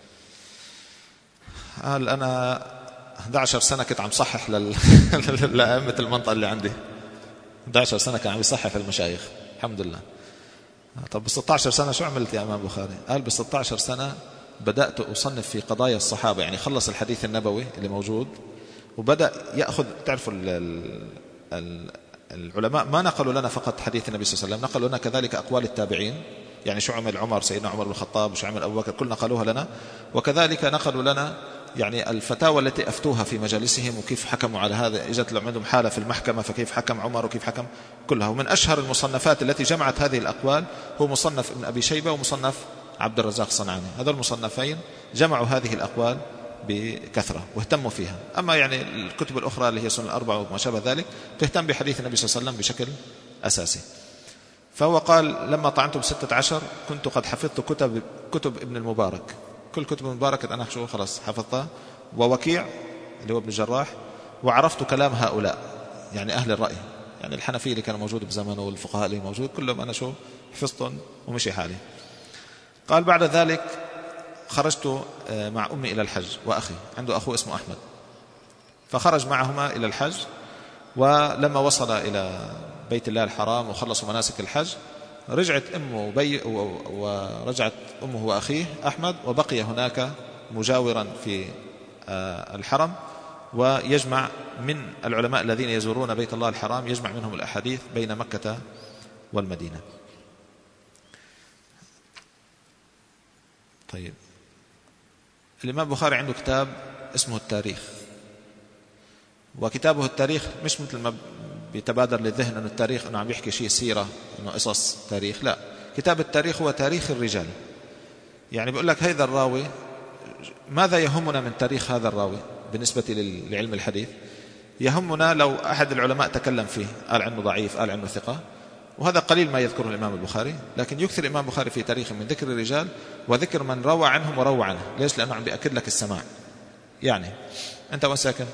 قال أنا إحدى عشرة سنة كنت عم صحح لل... لأئمة المنطقة اللي عندي. إحدى عشرة سنة كان عم يصحح في المشايخ الحمد لله. طب ب ستة عشر سنة شو عملت يا إمام البخاري؟ قال ب ستة عشر سنة بدأت أصنف في قضايا الصحابة، يعني خلص الحديث النبوي اللي موجود وبدأ يأخذ. تعرفوا ال... ال... العلماء ما نقلوا لنا فقط حديث النبي صلى الله عليه وسلم، نقلوا لنا كذلك أقوال التابعين، يعني شو عمل عمر سيدنا عمر بن الخطاب وشو عمل أبو بكر كل نقلوها لنا، وكذلك نقلوا لنا يعني الفتاوى التي أفتوها في مجالسهم وكيف حكموا على هذا، إجت لهم عندهم حالة في المحكمة فكيف حكم عمر وكيف حكم كلها. ومن أشهر المصنفات التي جمعت هذه الأقوال هو مصنف ابن أبي شيبة ومصنف عبد الرزاق الصنعاني. هذا المصنفين جمعوا هذه الأقوال بكثرة واهتموا فيها. أما يعني الكتب الأخرى اللي هي سنن الأربعة وما شابه ذلك تهتم بحديث النبي صلى الله عليه وسلم بشكل أساسي. فهو قال لما طعنت بستة عشر كنت قد حفظت كتب كتب ابن المبارك، كل كتب المبارك أنا شو خلاص حفظتها، ووكيع اللي هو ابن الجراح، وعرفت كلام هؤلاء يعني أهل الرأي، يعني الحنفي اللي كان موجود بزمنه والفقهاء اللي موجود كلهم أنا شو حفظتهم ومشي حالي. قال بعد ذلك خرجت مع أمي إلى الحج وأخي، عنده أخوه اسمه أحمد، فخرج معهما إلى الحج، ولما وصل إلى بيت الله الحرام وخلصوا مناسك الحج رجعت أمه بي ورجعت أمه وأخيه أحمد، وبقي هناك مجاورا في الحرم، ويجمع من العلماء الذين يزورون بيت الله الحرام يجمع منهم الأحاديث بين مكة والمدينة. طيب، الإمام البخاري عنده كتاب اسمه التاريخ، وكتابه التاريخ مش مثل ما بيتبادر للذهن أنه التاريخ أنه عم يحكي شيء سيرة أنه قصص تاريخ، لا، كتاب التاريخ هو تاريخ الرجال. يعني بيقول لك هذا الراوي، ماذا يهمنا من تاريخ هذا الراوي بالنسبة لعلم الحديث؟ يهمنا لو أحد العلماء تكلم فيه قال عنه ضعيف قال عنه ثقة، وهذا قليل ما يذكره الإمام البخاري، لكن يكثر الإمام البخاري في تاريخه من ذكر الرجال وذكر من روى عنهم وروى عنه. ليش؟ لأنه عم بيأكد لك السماع. يعني أنت وين ساكن؟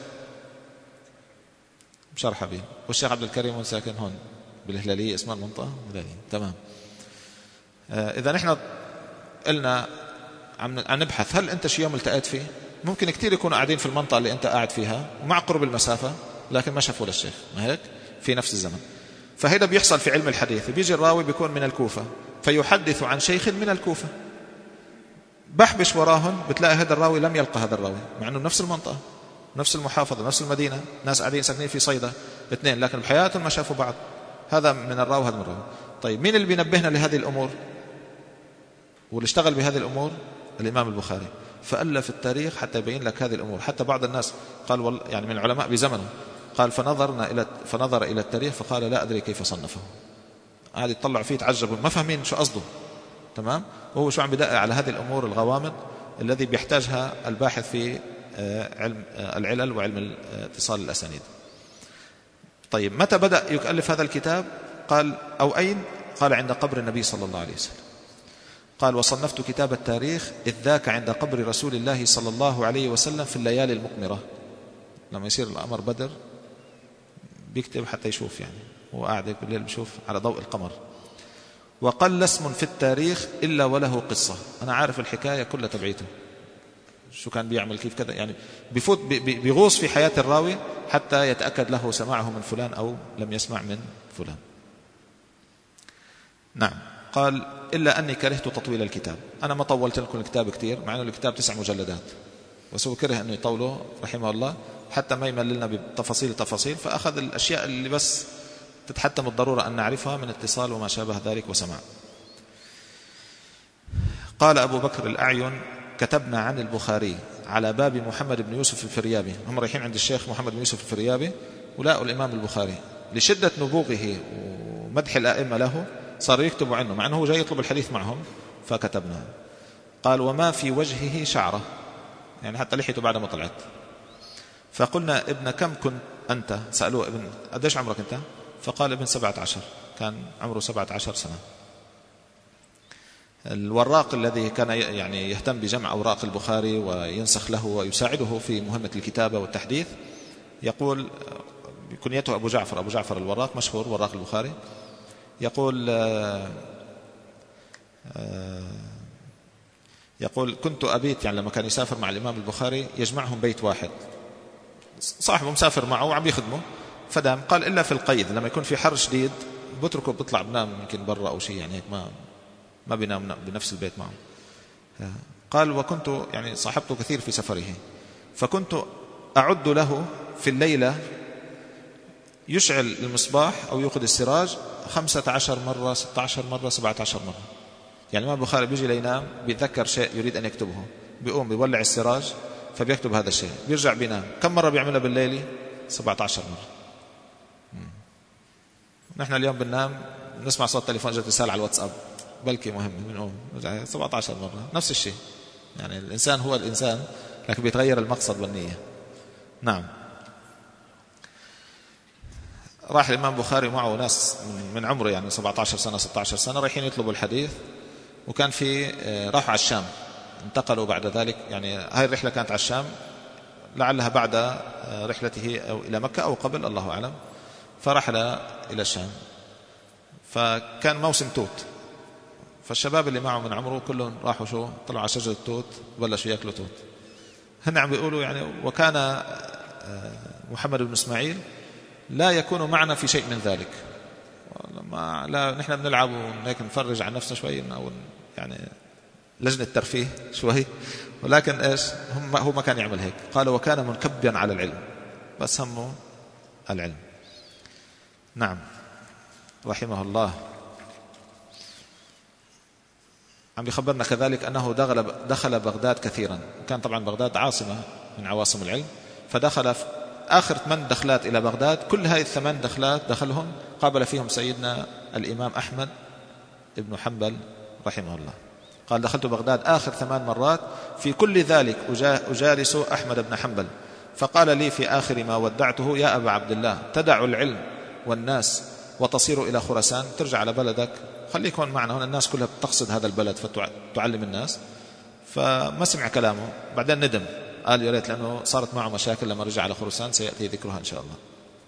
بشرحة بيه. والشيخ عبد الكريم وين ساكن؟ هون بالهلالية، اسمها المنطقة الهلالية. تمام. آه إذا نحن قلنا عم نبحث هل أنت شي يوم التقيت فيه؟ ممكن كتير يكونوا قاعدين في المنطقة اللي أنت قاعد فيها ومع قرب المسافة، لكن ما شافوا للشيخ، ما هيك؟ في نفس الزمن. فهذا بيحصل في علم الحديث، بيجي الراوي بيكون من الكوفة فيحدث عن شيخ من الكوفة، بحبش وراهن بتلاقي هذا الراوي لم يلقى هذا الراوي، مع أنه نفس المنطقة نفس المحافظة نفس المدينة، ناس قاعدين ساكنين في صيدا اثنين، لكن بحياتهم ما شافوا بعض. هذا من الراوي هذا من الراوي. طيب، مين اللي بينبهنا لهذه الأمور واللي اشتغل بهذه الأمور؟ الإمام البخاري. فألف التاريخ حتى يبين لك هذه الأمور. حتى بعض الناس قال والله يعني من العلماء بزمنه قال فنظرنا إلى فنظر إلى التاريخ فقال لا أدري كيف صنفه. قاعد يطلع فيه تعجبوا ما فاهمين شو قصده. تمام. وهو شو عم بدقق على هذه الأمور الغوامض الذي بيحتاجها الباحث في علم العلل وعلم اتصال الأسانيد. طيب، متى بدأ يؤلف هذا الكتاب؟ قال أو أين؟ قال عند قبر النبي صلى الله عليه وسلم. قال وصنفت كتاب التاريخ إذ ذاك عند قبر رسول الله صلى الله عليه وسلم في الليالي المقمرة. لما يصير الأمر بدر بيكتب حتى يشوف، يعني هو قاعد بالليل بيشوف على ضوء القمر. وقل اسم في التاريخ إلا وله قصة. أنا عارف الحكاية كلها تبعيته، شو كان بيعمل كيف كذا، يعني بيفوت بيغوص في حياة الراوي حتى يتأكد له سماعه من فلان أو لم يسمع من فلان. نعم. قال إلا أني كرهت تطويل الكتاب. أنا ما طولت لكم الكتاب كتير، مع أنه الكتاب تسع مجلدات، بس هو كره أنه يطوله رحمه الله حتى ما يمللنا بتفاصيل تفاصيل، فأخذ الأشياء اللي بس تتحتم الضرورة أن نعرفها من اتصال وما شابه ذلك وسماع. قال أبو بكر الأعين كتبنا عن البخاري على باب محمد بن يوسف الفريابي. هم رايحين عند الشيخ محمد بن يوسف الفريابي ولاقوا الإمام البخاري، لشدة نبوغه ومدح الأئمة له صار يكتبوا عنه، مع أنه جاي يطلب الحديث معهم، فكتبنا. قال وما في وجهه شعرة، يعني حتى لحيته بعد ما طلعت. فقلنا ابن كم كنت أنت؟ سألوه ابن قديش عمرك أنت؟ فقال ابن سبعة عشر، كان عمره سبعة عشر سنة. الوراق الذي كان يعني يهتم بجمع أوراق البخاري وينسخ له ويساعده في مهمة الكتابة والتحديث، يقول كنيته أبو جعفر، أبو جعفر الوراق مشهور وراق البخاري. يقول يقول كنت أبيت، يعني لما كان يسافر مع الإمام البخاري يجمعهم بيت واحد، صاحبه مسافر معه وعم يخدمه، فدام قال إلا في القيد لما يكون في حر شديد بتركه بيطلع بنام يمكن برا أو شيء، يعني هيك ما ما بينام بنفس البيت معه. قال وكنت يعني صاحبته كثير في سفره، فكنت أعد له في الليلة يشعل المصباح أو يوقد السراج خمسة عشر مرة ستة عشر مرة سبعة عشر مرة. يعني الإمام البخاري بيجي لينام بيتذكر شيء يريد أن يكتبه، بيقوم بيولع السراج فبيكتب هذا الشيء، بيرجع بينام. كم مرة بيعملها بالليل؟ سبعة عشر مرة. نحن اليوم بننام نسمع صوت تليفون جت رسالة على الواتساب بلكي مهم بنقوم سبعة عشر مرة، نفس الشيء. يعني الإنسان هو الإنسان، لكن بيتغير المقصد والنية. نعم. راح الإمام البخاري معه ناس من عمره يعني سبعة عشر سنة ستة عشر سنة رايحين يطلبوا الحديث، وكان في راحوا على الشام، انتقلوا بعد ذلك، يعني هاي الرحلة كانت على الشام، لعلها بعد رحلته أو إلى مكة أو قبل الله أعلم، فرحل إلى الشام. فكان موسم توت، فالشباب اللي معه من عمره كلهم راحوا شو طلعوا على شجرة توت وبلشوا يأكلوا توت. هن عم بيقولوا يعني وكان محمد بن إسماعيل لا يكون معنا في شيء من ذلك. ما لا نحن بنلعب ونهيك نفرج عن نفسنا شوي أو يعني لجنة ترفيه شوي، ولكن إيش هم هو ما كان يعمل هيك. قال وكان منكبا على العلم، بس همه العلم. نعم رحمه الله. عم يخبرنا كذلك أنه دخل دخل بغداد كثيرا، وكان طبعا بغداد عاصمة من عواصم العلم، فدخل في آخر ثمان دخلات إلى بغداد، كل هذه الثمان دخلات دخلهم قابل فيهم سيدنا الإمام أحمد ابن حنبل رحمه الله. قال دخلت بغداد آخر ثمان مرات، في كل ذلك أجالس أحمد بن حنبل، فقال لي في آخر ما ودعته يا أبا عبد الله تدع العلم والناس وتصير إلى خراسان، ترجع على بلدك، خليك هون معنا، هون الناس كلها بتقصد هذا البلد فتعلم الناس. فما سمع كلامه، بعدين ندم، قال يا ريت، لأنه صارت معه مشاكل لما رجع على خراسان سيأتي ذكرها إن شاء الله.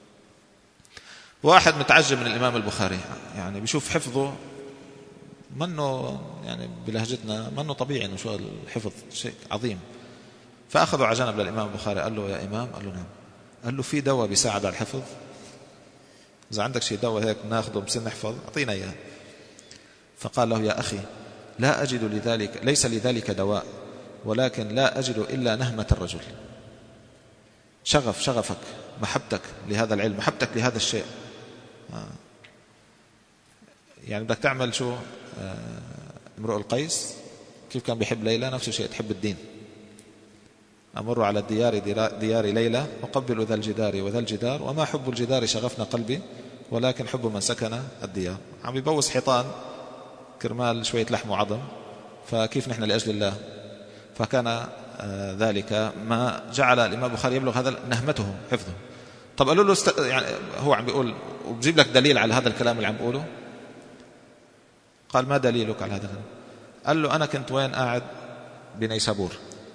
واحد متعجب من الإمام البخاري، يعني بيشوف حفظه منه يعني بلهجتنا منه طبيعي، إنه شو الحفظ شيء عظيم. فأخذوا على جنب للإمام البخاري، قال له يا إمام، قال له نعم، قال له في دواء بيساعد على الحفظ؟ إذا عندك شيء دواء هيك ناخده بصير نحفظ أعطينا إياه. فقال له يا أخي لا أجد لذلك، ليس لذلك دواء، ولكن لا أجد إلا نهمة الرجل، شغف شغفك، محبتك لهذا العلم، محبتك لهذا الشيء. يعني بدك تعمل شو امرؤ القيس كيف كان بيحب ليلى، نفس الشيء تحب الدين. أمر على الديار ديار ليلى وقبل ذا الجدار وذا الجدار، وما حب الجدار شغفنا قلبي ولكن حب من سكن الديار. عم يبوس حيطان كرمال شوية لحم وعظم، فكيف نحن لأجل الله. فكان ذلك ما جعل الإمام البخاري يبلغ هذا نهمته حفظه. طب قالوا له است... يعني هو عم بيقول وبجيب لك دليل على هذا الكلام اللي عم بقوله. قال ما دليلك على هذا الكلام؟ قال له أنا كنت وين قاعد بنيسابور،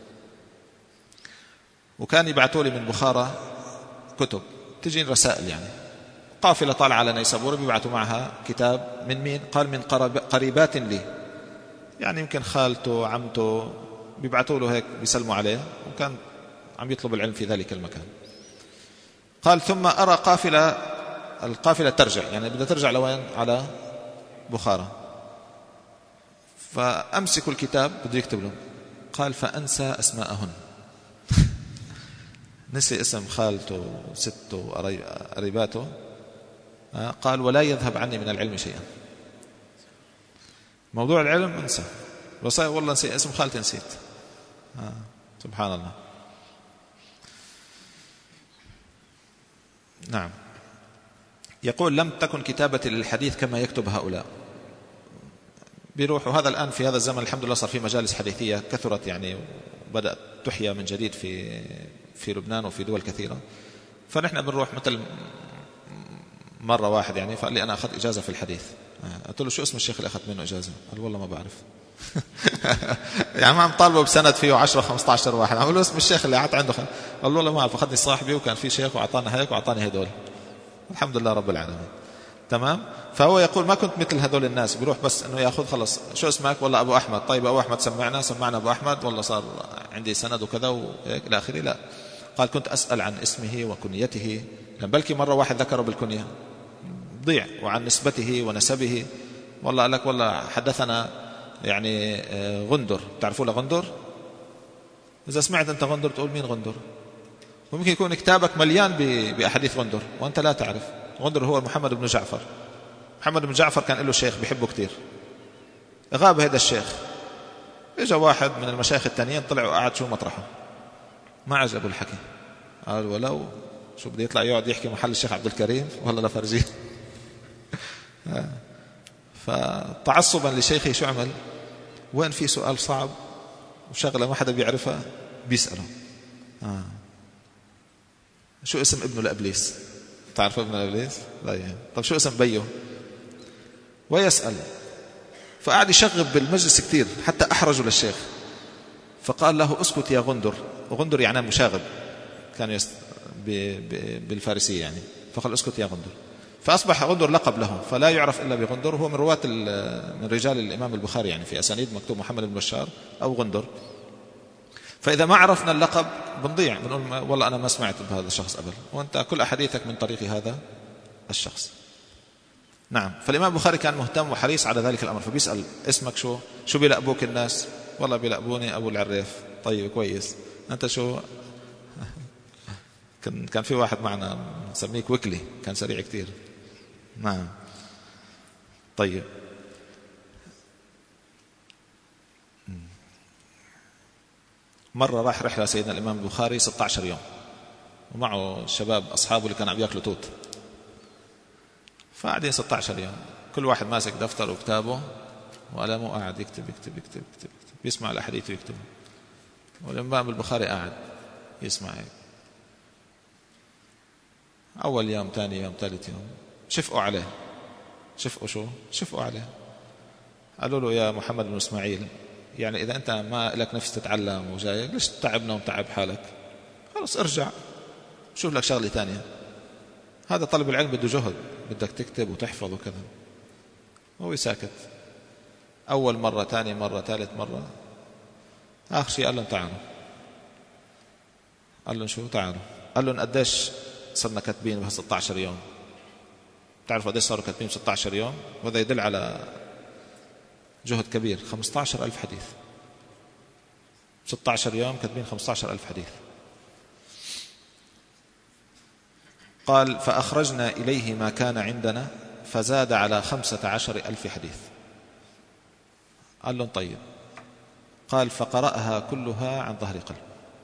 وكان يبعثوا لي من بخارى كتب تجين رسائل، يعني قافلة طالعة على نيسابور بيبعثوا معها كتاب من مين؟ قال من قريبات لي، يعني يمكن خالته عمته بيبعثوا له هيك بيسلموا عليه، وكان عم يطلب العلم في ذلك المكان. قال ثم أرى قافلة، القافلة ترجع، يعني بدها ترجع لوين؟ على بخارى. فأمسك الكتاب بده يكتب له، قال فأنسى أسماءهن نسي اسم خالته وسته وقريباته. قال ولا يذهب عني من العلم شيئا، موضوع العلم انسى، رسائل والله نسيت اسم خالتي نسيت. آه. سبحان الله. نعم. يقول لم تكن كتابتي للحديث كما يكتب هؤلاء. بيروحوا هذا الآن في هذا الزمن الحمد لله صار في مجالس حديثية كثرت، يعني بدأت تحيا من جديد في في لبنان وفي دول كثيرة. فنحن بنروح مثل مرة واحد يعني فقال لي أنا أخذت إجازة في الحديث. قلت له شو اسم الشيخ اللي أخذت منه إجازة؟ قال والله ما بعرف. يعني ما عم طالبه بسند فيه عشرة خمسة عشر واحد، عم له اسم الشيخ اللي قعدت عنده. قال والله ما أعرف، أخذني صاحبي وكان في شيخ وأعطانا هيك وأعطاني هدول. الحمد لله رب العالمين. تمام. فهو يقول ما كنت مثل هذول الناس بيروح بس انه ياخذ خلص شو اسمك؟ والله ابو احمد. طيب ابو احمد سمعنا سمعنا ابو احمد، والله صار عندي سند وكذا وهيك الى اخره. لا، قال كنت اسال عن اسمه وكنيته، لان بلكي مره واحد ذكره بالكنيه ضيع، وعن نسبته ونسبه. والله قال لك والله حدثنا يعني غندر، تعرفوا له غندر؟ اذا سمعت انت غندر تقول مين غندر؟ وممكن يكون كتابك مليان باحاديث غندر وانت لا تعرف. غندر هو محمد بن جعفر. محمد بن جعفر كان له شيخ بيحبه كتير، غاب هذا الشيخ، اجا واحد من المشايخ التانيين طلع وقعد شو مطرحه، ما عجبه الحكي، قال ولو شو بده يطلع يقعد يحكي محل الشيخ عبد الكريم والله لا فرجيه. فتعصبا لشيخه شو عمل؟ وين في سؤال صعب وشغله ما حدا بيعرفها بيسأله. آه. شو اسم ابنه لابليس؟ تعرف ابن إبليس؟ لا يعني. طب شو اسم بيه؟ ويسأل. فقعد يشغب بالمجلس كتير حتى أحرجوا للشيخ، فقال له اسكت يا غندر. وغندر يعني مشاغب كان يست... ب... ب... بالفارسية يعني. فقال اسكت يا غندر، فأصبح غندر لقب له، فلا يعرف إلا بغندر. هو من رواة ال... من رجال الإمام البخاري، يعني في أسانيد مكتوب محمد بن بشار أو غندر. فإذا ما عرفنا اللقب بنضيع، بنقول والله أنا ما سمعت بهذا الشخص قبل، وأنت كل أحاديثك من طريق هذا الشخص. نعم. فالإمام البخاري كان مهتم وحريص على ذلك الأمر، فبيسأل اسمك شو شو بيلقبوك الناس؟ والله بيلقبوني أبو العريف. طيب كويس، أنت شو؟ كان كان في واحد معنا نسميك وكلي، كان سريع كتير. نعم. طيب. مرة راح رحلة سيدنا الإمام البخاري ستة عشر يوم، ومعه الشباب أصحابه اللي كانوا عم يأكلوا توت، فقاعدين ستة عشر يوم، كل واحد ماسك دفتر وكتابه وقلمه قاعد يكتب يكتب يكتب يكتب, يكتب. يسمع الأحاديث ويكتب، والإمام البخاري قاعد يسمع هيك. أول يوم، ثاني يوم، ثالث يوم، شفقوا عليه. شفقوا شو؟ شفقوا عليه. قالوا له يا محمد بن إسماعيل، يعني إذا أنت ما لك نفس تتعلم وجاي، ليش تعبنا ومتعب حالك؟ خلص ارجع شوف لك شغلة تانية. هذا طلب العلم بده جهد، بدك تكتب وتحفظ وكذا. هو ساكت. أول مرة، ثاني مرة، ثالث مرة، آخر شيء قال لهم تعالوا. قال لهم شو تعالوا؟ قال لهم قديش صرنا كاتبين بها ستة عشر يوم؟ تعرفوا قديش صاروا كاتبين ستة عشر يوم؟ وهذا يدل على جهد كبير. خمسة عشر ألف حديث، ستة عشر يوم كاتبين خمسة عشر ألف حديث. قال فأخرجنا إليه ما كان عندنا فزاد على خمسة عشر ألف حديث. قال لهم طيب. قال فقرأها كلها عن ظهر قلب.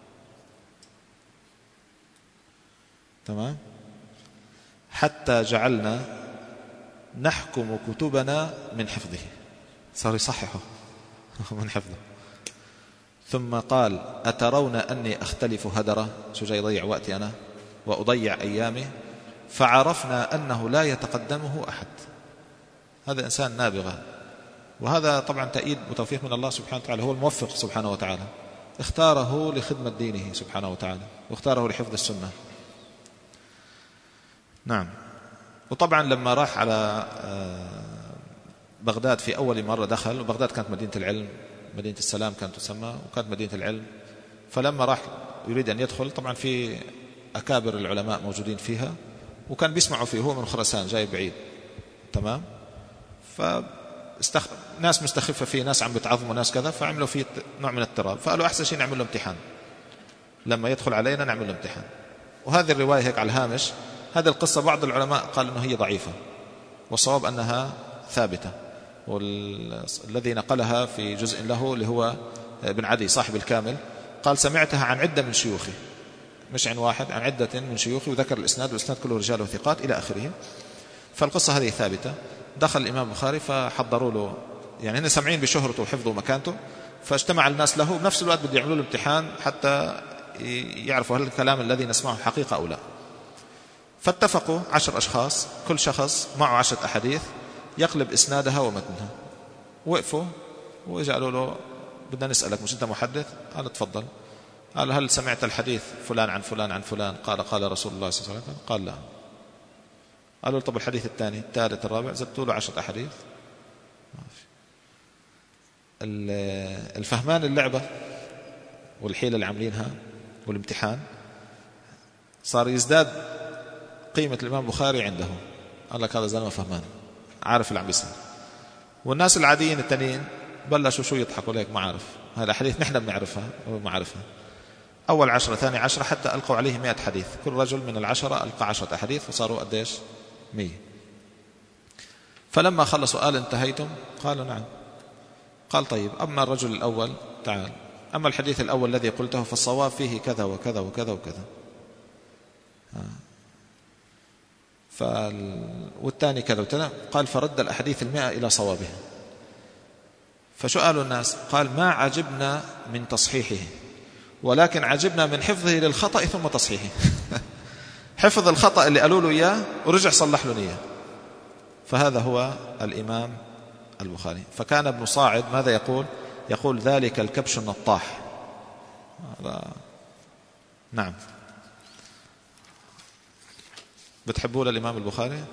تمام. حتى جعلنا نحكم كتبنا من حفظه، صار يصححه من حفظه. ثم قال أترون أني أختلف هدرة، شو جاي يضيع وقتي أنا وأضيع أيامي؟ فعرفنا أنه لا يتقدمه أحد. هذا إنسان نابغة، وهذا طبعا تأييد وتوفيق من الله سبحانه وتعالى. هو الموفق سبحانه وتعالى، اختاره لخدمة دينه سبحانه وتعالى، واختاره لحفظ السنة. نعم. وطبعا لما راح على بغداد في أول مرة دخل، وبغداد كانت مدينة العلم، مدينة السلام كانت تسمى، وكانت مدينة العلم. فلما راح يريد أن يدخل، طبعا في أكابر العلماء موجودين فيها، وكان بيسمعوا فيه. هو من خراسان جاي بعيد. تمام. فاستخ... ناس مستخفة فيه، ناس عم بتعظموا، ناس كذا، فعملوا فيه نوع من اضطراب. فقالوا أحسن شيء نعمل له امتحان، لما يدخل علينا نعمل له امتحان. وهذه الرواية هيك على الهامش، هذه القصة بعض العلماء قال أنه هي ضعيفة، والصواب أنها ثابتة. والذي نقلها في جزء له اللي هو ابن عدي صاحب الكامل، قال سمعتها عن عدة من شيوخي، مش عن واحد، عن عدة من شيوخي، وذكر الإسناد، والإسناد كله رجال وثقات إلى آخره. فالقصة هذه ثابتة. دخل الإمام البخاري فحضروا له، يعني هن سمعين بشهرته وحفظه ومكانته، فاجتمع الناس له. بنفس الوقت بده يعملوا له امتحان حتى يعرفوا هل الكلام الذي نسمعه حقيقة أو لا. فاتفقوا عشر أشخاص، كل شخص معه عشرة أحاديث يقلب إسنادها ومتنها. وقفوا وإجا قالوا له بدنا نسألك، مش أنت محدث؟ قال تفضل. قال هل سمعت الحديث فلان عن فلان عن فلان؟ قال قال رسول الله صلى الله عليه وسلم. قال لا. قالوا طب الحديث الثاني، الثالث، الرابع، زدتوا له عشرة أحاديث. الفهمان اللعبة والحيلة اللي عاملينها والامتحان صار يزداد قيمة الإمام البخاري عنده. قال لك هذا زلمة فهمان، عارف اللي عم بيصير. والناس العاديين التانيين بلشوا شو يضحكوا ليك، ما عارف هذا الحديث نحن بنعرفها هو ما عارفها. أول عشرة، ثاني عشرة، حتى ألقوا عليه مئة حديث. كل رجل من العشرة ألقى عشرة أحاديث، فصاروا قديش؟ مية. فلما خلصوا قال انتهيتم؟ قالوا نعم. قال طيب أما الرجل الأول تعال، أما الحديث الأول الذي قلته فالصواب فيه كذا وكذا وكذا وكذا، فال... والثاني كذا وكذا. قال فرد الأحاديث المئة إلى صوابها. فشو قالوا الناس؟ قال ما عجبنا من تصحيحه، ولكن عجبنا من حفظه للخطأ ثم تصحيحه. حفظ الخطأ اللي قالوا له إياه ورجع صلح له إياه. فهذا هو الإمام البخاري. فكان ابن صاعد ماذا يقول؟ يقول ذلك الكبش النطاح. هذا نعم. بتحبوا للإمام البخاري؟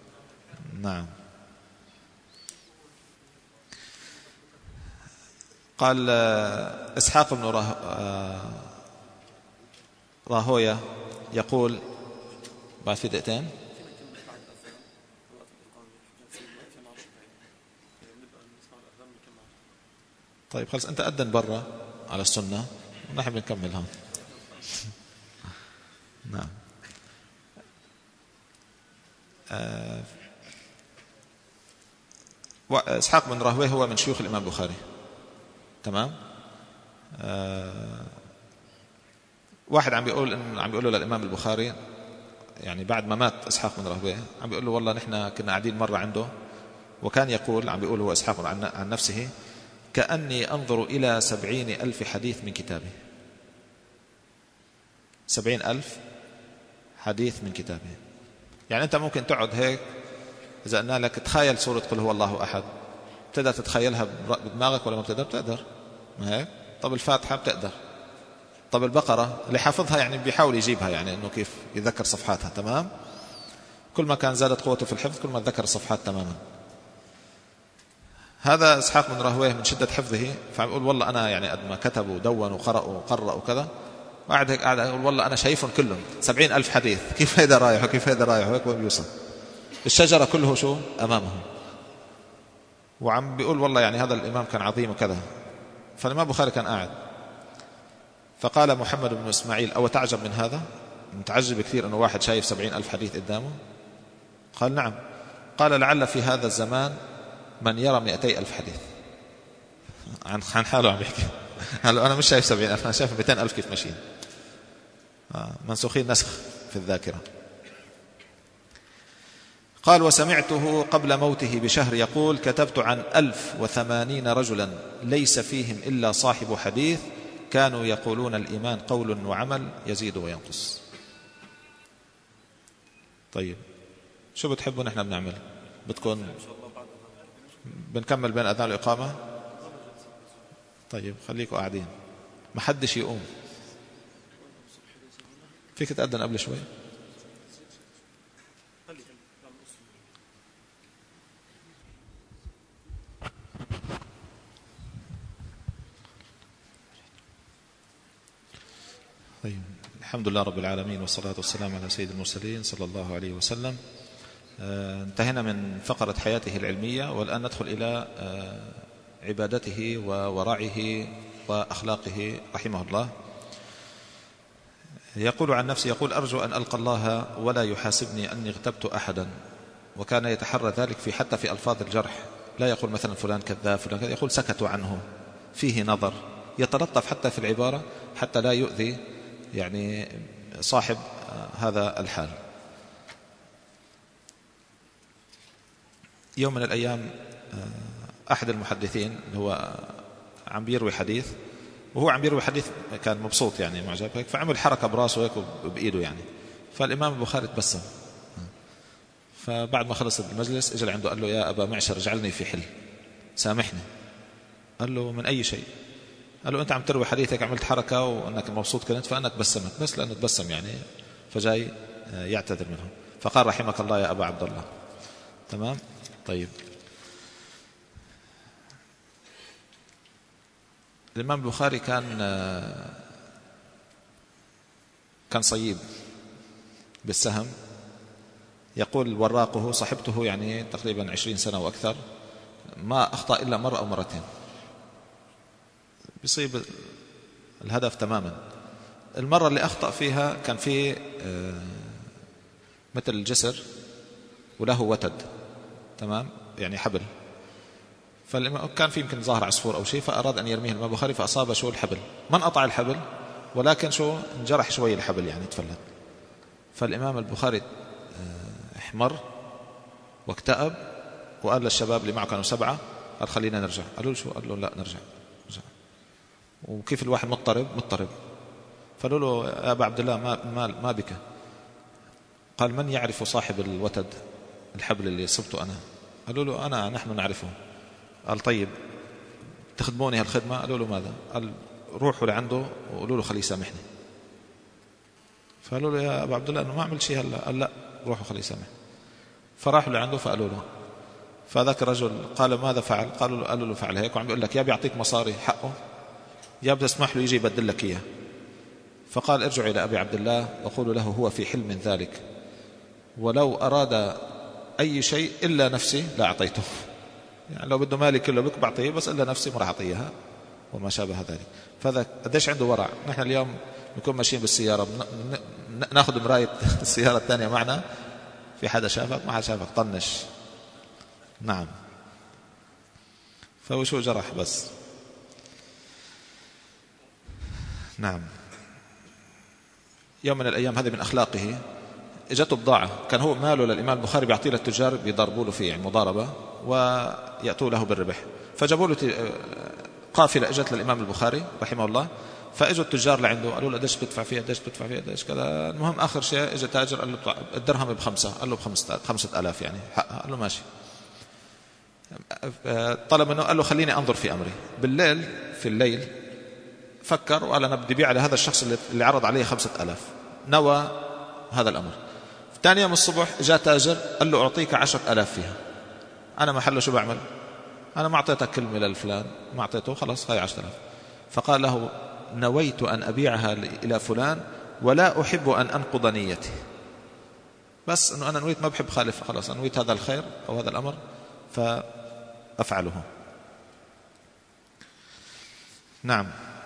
نعم. قال إسحاق بن راهوية يقول بعد في دقيقتين. طيب خلص أنت أذن برا على السنة ونحن بنكمل هون. نعم. أه إسحاق بن راهويه هو من شيوخ الإمام البخاري. تمام. أه واحد عم بيقول إن عم بيقول له للإمام البخاري يعني بعد ما مات إسحاق بن راهويه عم بيقول له والله نحن كنا قاعدين مرة عنده وكان يقول عم بيقول هو إسحاق عن, عن نفسه كأني أنظر إلى سبعين ألف حديث من كتابه. سبعين ألف حديث من كتابه. يعني أنت ممكن تقعد هيك إذا قلنا لك تخيل سورة قل هو الله أحد بتقدر تتخيلها بدماغك ولا ما بتقدر؟ بتقدر. ما هيك؟ طب الفاتحة بتقدر. طب البقرة اللي حافظها يعني بيحاول يجيبها يعني إنه كيف يذكر صفحاتها. تمام. كل ما كان زادت قوته في الحفظ كل ما ذكر الصفحات تماما. هذا إسحاق بن راهويه من شدة حفظه فيقول والله أنا يعني قد ما كتبوا ودونوا وقرأوا وقرأوا وكذا وقعد هيك قاعد يقول والله أنا شايفهم كلهم سبعين ألف حديث كيف هذا رايح وكيف هذا رايح وهيك بيوصل الشجرة كله شو أمامه. وعم بيقول والله يعني هذا الإمام كان عظيم وكذا. فالإمام البخاري كان قاعد فقال محمد بن إسماعيل أو تعجب من هذا؟ متعجب كثير أنه واحد شايف سبعين ألف حديث قدامه؟ قال نعم. قال لعل في هذا الزمان من يرى مئتي ألف حديث. عن عن حاله عم بيحكي. هلا أنا مش شايف سبعين ألف أنا شايف مئتين ألف كيف ماشيين منسوخين نسخ في الذاكرة. قال وسمعته قبل موته بشهر يقول كتبت عن ألف وثمانين رجلا ليس فيهم إلا صاحب حديث كانوا يقولون الإيمان قول وعمل يزيد وينقص. طيب شو بتحبوا نحن بنعمل؟ بتكون بنكمل بين أذان الإقامة؟ طيب خليكم قاعدين ما حدش يقوم. فيك تأذن قبل شوي؟ طيب الحمد لله رب العالمين والصلاة والسلام على سيد المرسلين صلى الله عليه وسلم. آه انتهينا من فقرة حياته العلمية والآن ندخل إلى آه عبادته وورعه وأخلاقه رحمه الله. يقول عن نفسه يقول أرجو أن ألقى الله ولا يحاسبني أني اغتبت أحدا. وكان يتحرى ذلك في حتى في ألفاظ الجرح لا يقول مثلا فلان كذاب فلان كذاب يقول سكتوا عنه فيه نظر يتلطف حتى في العبارة حتى لا يؤذي يعني صاحب هذا الحال. يوم من الأيام أحد المحدثين هو عم بيروي حديث وهو عم بيروي حديث كان مبسوط يعني معجب هيك فعمل حركة براسه هيك بإيده يعني فالإمام البخاري تبسم. فبعد ما خلص المجلس اجى عنده قال له يا أبا معشر اجعلني في حل سامحني. قال له من أي شيء؟ قال له أنت عم تروي حديثك عملت حركة وأنك مبسوط كنت فأنا تبسمت بس لأنه تبسم يعني فجاي يعتذر منه. فقال رحمك الله يا أبا عبد الله. تمام. طيب الإمام البخاري كان كان صيب بالسهم. يقول وراقه صاحبته يعني تقريبا عشرين سنة وأكثر ما أخطأ إلا مرة أو مرتين بيصيب الهدف تماما. المرة اللي أخطأ فيها كان في مثل الجسر وله وتد تمام يعني حبل فكان في يمكن ظاهر عصفور أو شيء فأراد أن يرميه الإمام البخاري فأصاب شو الحبل ما انقطع الحبل ولكن شو انجرح شوي الحبل يعني تفلت. فالإمام البخاري احمر واكتئب وقال للشباب اللي معه كانوا سبعة قال خلينا نرجع. قالوا له شو؟ قال له لا نرجع, نرجع. وكيف الواحد مضطرب مضطرب فقالوا له يا أبا عبد الله ما, ما, ما بك؟ قال من يعرف صاحب الوتد الحبل اللي صبته أنا؟ قالوا له أنا نحن نعرفه. قال طيب تخدموني هالخدمة؟ قالوا له ماذا؟ قال روحوا لعنده وقولوا له خليه يسامحني. فقالوا له يا أبا عبد الله أنه ما عمل شيء هلا. قال لا روحوا خليه يسامحني. فراحوا لعنده فقالوا له فذاك الرجل قال ماذا فعل؟ قالوا له, قالوا له فعل هيك، وعم بيقول لك يا بيعطيك مصاري حقه يا بتسمح له يجي يبدل لك إياه. فقال ارجع إلى أبي عبد الله وقولوا له هو في حل من ذلك، ولو أراد أي شيء إلا نفسي لا أعطيته، يعني لو بده مالي كله بك بعطيه، بس إلا نفسي ما راح أعطيها وما شابه ذلك. فهذا قديش عنده ورع. نحن اليوم نكون ماشيين بالسيارة ناخذ مراية السيارة الثانية معنا، في حدا شافك ما حدا شافك طنش. نعم، فهو شو جرح بس. نعم. يوم من الأيام هذه من أخلاقه اجته بضاعة، كان هو ماله للإمام البخاري بيعطيه للتجار بيضربوا له فيه يعني مضاربة ويأتوا له بالربح. فجابوا له قافلة اجت للإمام البخاري رحمه الله، فاجوا التجار لعنده قالوا له قديش بتدفع فيها قديش بتدفع فيها قديش كذا. المهم آخر شيء اجى تاجر قال له الدرهم بخمسة، قال له بخمسة خمسة آلاف يعني حقها، قال له ماشي. طلب منه قال له خليني أنظر في أمري. بالليل في الليل فكر وقال أنا بدي بيع لهذا الشخص اللي عرض عليه خمسة آلاف، نوى هذا الأمر. ثاني يوم الصبح جاء تاجر قال له أعطيك عشرة آلاف فيها. أنا محله شو بعمل؟ أنا ما أعطيتك كلمة للفلان، ما أعطيته، خلاص هاي عشرة آلاف. فقال له نويت أن أبيعها إلى فلان ولا أحب أن أنقض نيتي، بس أنه أنا نويت ما بحب خالف، خلاص أنا نويت هذا الخير أو هذا الأمر فأفعله. نعم.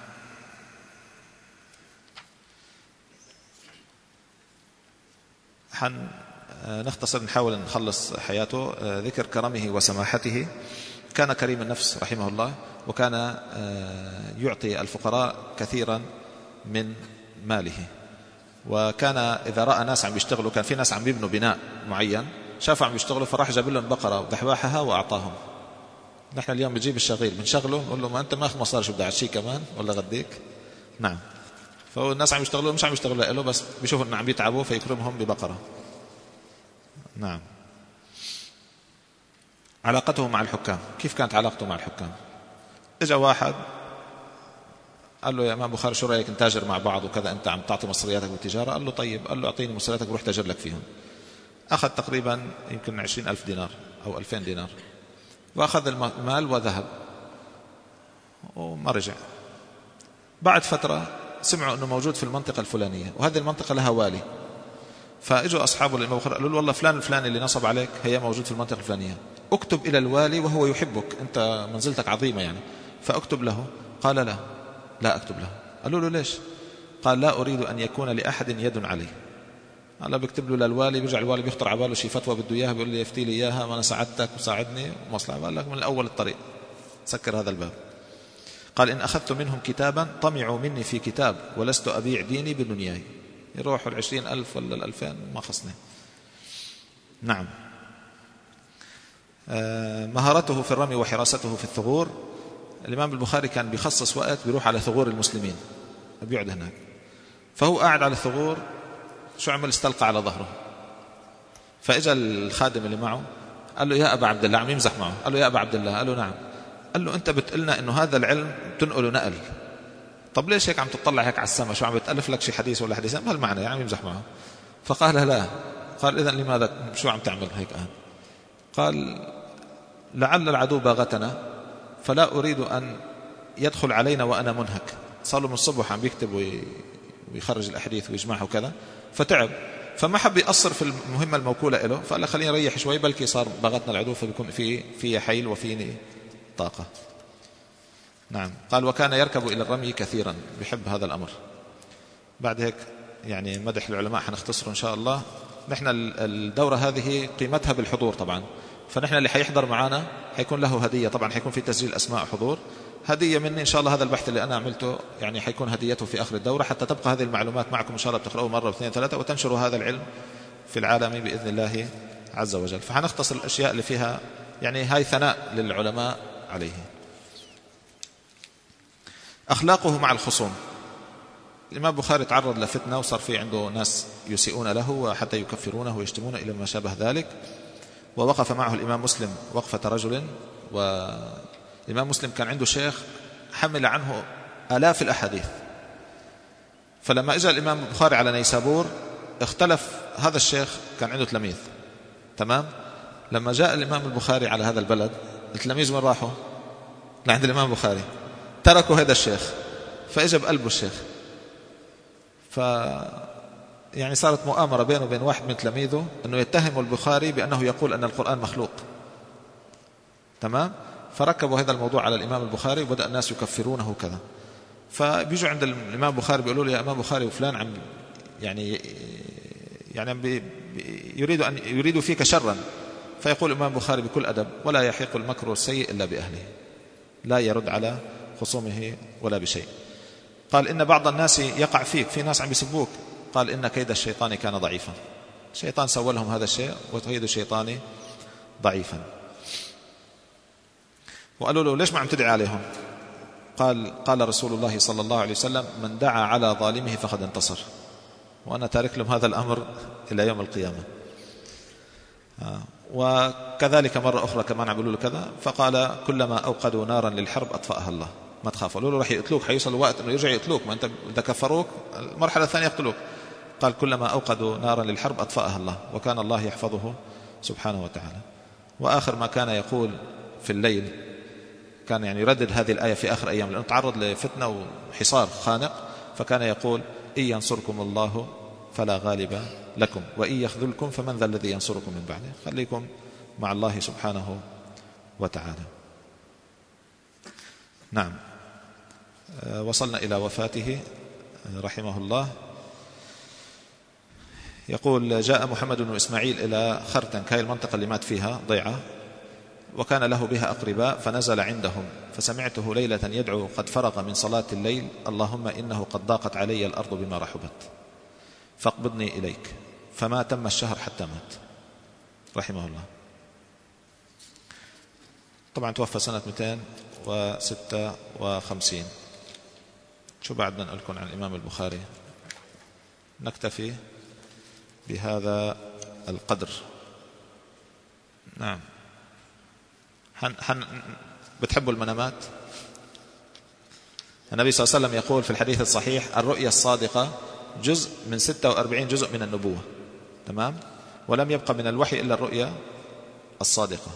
حن نختصر نحاول نخلص حياته. ذكر كرمه وسماحته. كان كريم النفس رحمه الله، وكان يعطي الفقراء كثيرا من ماله. وكان إذا رأى ناس عم يشتغلوا، كان في ناس عم يبنوا بناء معين شافوا عم يشتغلوا فراح جاب لهم بقرة وذبحها وأعطاهم. نحن اليوم بنجيب الشغيل بنشغله نقول له ما أنت ما أخذ مصاري شو بدي شيء كمان ولا غديك. نعم. فهو الناس عم يشتغلوا مش عم يشتغلوا له، بس بيشوفوا إنه عم يتعبوا فيكرمهم ببقرة. نعم. علاقته مع الحكام، كيف كانت علاقته مع الحكام؟ اجا واحد قال له يا امام بخاري شو رايك نتاجر مع بعض وكذا، انت عم تعطي مصرياتك بالتجاره؟ قال له طيب. قال له اعطيني مصرياتك بروح تاجر لك فيهم. اخذ تقريبا يمكن عشرين ألف دينار او ألفين دينار، واخذ المال وذهب وما رجع. بعد فتره سمعوا انه موجود في المنطقه الفلانيه، وهذه المنطقه لها والي. فاجوا اصحابه للامام بخاري قالوا له والله فلان الفلاني اللي نصب عليك هي موجود في المنطقه الفلانيه، اكتب الى الوالي وهو يحبك، انت منزلتك عظيمه يعني، فاكتب له. قال لا لا اكتب له. قالوا له ليش؟ قال لا اريد ان يكون لاحد يد علي. قال بكتب له للوالي، بيرجع الوالي بيخطر على باله شي فتوى بده اياها، بيقول لي يفتي لي اياها وانا ساعدتك وساعدني ومصلحه. قال لك من الاول الطريق سكر هذا الباب. قال ان اخذت منهم كتابا طمعوا مني في كتاب ولست ابيع ديني بدنياي، يروحوا العشرين ألف ولا الألفين ما خصني. نعم. آه مهارته في الرمي وحراسته في الثغور. الإمام البخاري كان بيخصص وقت بيروح على ثغور المسلمين بيقعد هناك، فهو قاعد على الثغور شو عمل؟ استلقى على ظهره. فإجا الخادم اللي معه قال له يا أبا عبد الله، عم يمزح معه، قال له يا أبا عبد الله. قال له نعم. قال له أنت بتقلنا إنه هذا العلم تنقله نقل، طب ليش هيك عم تطلع هيك على السماء؟ شو عم بتألف لك شي حديث ولا حديثين؟ ما المعنى يعني يمزح معه. فقال لا. قال إذن لماذا شو عم تعمل هيك آن؟ قال لعل العدو باغتنا فلا أريد أن يدخل علينا وأنا منهك. صار له من الصبح عم بيكتب ويخرج الأحاديث ويجمعها وكذا، فتعب فما حب يقصر في المهمة الموكولة له، فقال خليني أريح شوي بلكي صار باغتنا العدو فبيكون في في حيل وفيني طاقة. نعم. قال وكان يركب إلى الرمي كثيرا، بيحب هذا الأمر. بعد هيك يعني مدح العلماء حنختصره إن شاء الله. نحن الدورة هذه قيمتها بالحضور طبعا، فنحن اللي حيحضر معنا حيكون له هدية، طبعا حيكون في تسجيل أسماء حضور، هدية مني إن شاء الله. هذا البحث اللي أنا عملته يعني حيكون هديته في آخر الدورة، حتى تبقى هذه المعلومات معكم إن شاء الله، بتقرأوا مرة واثنين ثلاثة وتنشروا هذا العلم في العالم بإذن الله عز وجل. فحنختصر الأشياء اللي فيها يعني هاي ثناء للعلماء عليه. أخلاقه مع الخصوم. الإمام البخاري تعرض لفتنة وصار في عنده ناس يسيئون له وحتى يكفرونه ويشتمونه إلى ما شابه ذلك، ووقف معه الإمام مسلم وقفة رجل. والإمام مسلم كان عنده شيخ حمل عنه آلاف الأحاديث، فلما إجا الإمام البخاري على نيسابور اختلف هذا الشيخ، كان عنده تلاميذ تمام، لما جاء الإمام البخاري على هذا البلد التلاميذ من راحوا لعند الإمام البخاري، تركوا هذا الشيخ، فإجا بقلبه الشيخ، ف يعني صارت مؤامرة بينه وبين واحد من تلاميذه أنه يتهم البخاري بأنه يقول أن القرآن مخلوق. تمام؟ فركبوا هذا الموضوع على الإمام البخاري وبدأ الناس يكفرونه كذا. فبيجوا عند الإمام البخاري بيقولوا له يا إمام البخاري وفلان عم يعني يعني بي يريد أن يريد فيك شرا. فيقول الإمام البخاري بكل أدب: ولا يحيق المكر السيء إلا بأهله. لا يرد على خصومه ولا بشيء. قال: إن بعض الناس يقع فيك، في ناس عم بيسبوك. قال: إن كيد الشيطان كان ضعيفا. الشيطان سوى لهم هذا الشيء وكيد الشيطان ضعيفا. وقالوا له: ليش ما عم تدعي عليهم؟ قال: قال رسول الله صلى الله عليه وسلم: من دعا على ظالمه فقد انتصر، وأنا تارك لهم هذا الأمر إلى يوم القيامة. آه. وكذلك مرة أخرى كمان عم بيقولوا له كذا، فقال: كلما أوقدوا نارا للحرب أطفأها الله. ما تخافوا. قالوا له: رح يقتلوك، حيوصل وقت أنه يرجع يقتلوك، ما أنت إذا كفروك المرحلة الثانية يقتلوك. قال: كلما أوقدوا نارا للحرب أطفأها الله، وكان الله يحفظه سبحانه وتعالى. وآخر ما كان يقول في الليل، كان يعني يردد هذه الآية في آخر أيام، لأنه تعرض لفتنة وحصار خانق، فكان يقول: إن ينصركم الله فلا غالب لكم، وإن يخذلكم فمن ذا الذي ينصركم من بعده. خليكم مع الله سبحانه وتعالى. نعم. وصلنا إلى وفاته رحمه الله. يقول: جاء محمد بن إسماعيل إلى خرتن، كاي المنطقة اللي مات فيها ضيعة، وكان له بها أقرباء، فنزل عندهم، فسمعته ليلة يدعو قد فرغ من صلاة الليل: اللهم إنه قد ضاقت علي الأرض بما رحبت فاقبضني إليك. فما تم الشهر حتى مات رحمه الله. طبعا توفى سنة مئتين وستة وخمسين. شو بعد بدنا نقول لكم عن الإمام البخاري؟ نكتفي بهذا القدر. نعم. حن حن بتحبوا المنامات؟ النبي صلى الله عليه وسلم يقول في الحديث الصحيح: الرؤيا الصادقة جزء من ستة وأربعين جزء من النبوة. تمام؟ ولم يبقى من الوحي إلا الرؤيا الصادقة.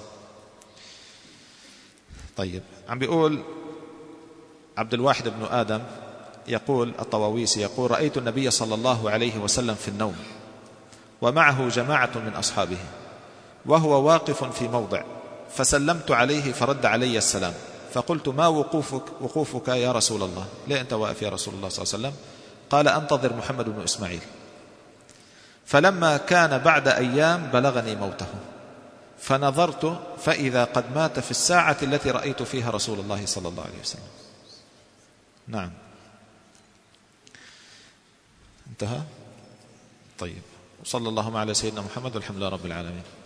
طيب، عم بيقول عبد الواحد بن آدم، يقول الطواويسي، يقول: رأيت النبي صلى الله عليه وسلم في النوم ومعه جماعة من أصحابه، وهو واقف في موضع، فسلمت عليه فرد علي السلام، فقلت: ما وقوفك, وقوفك يا رسول الله؟ ليه أنت واقف يا رسول الله صلى الله عليه وسلم؟ قال: أنتظر محمد بن إسماعيل. فلما كان بعد أيام بلغني موته، فنظرت فإذا قد مات في الساعة التي رأيت فيها رسول الله صلى الله عليه وسلم. نعم. انتهى. طيب، وصلى الله على سيدنا محمد والحمد لله رب العالمين.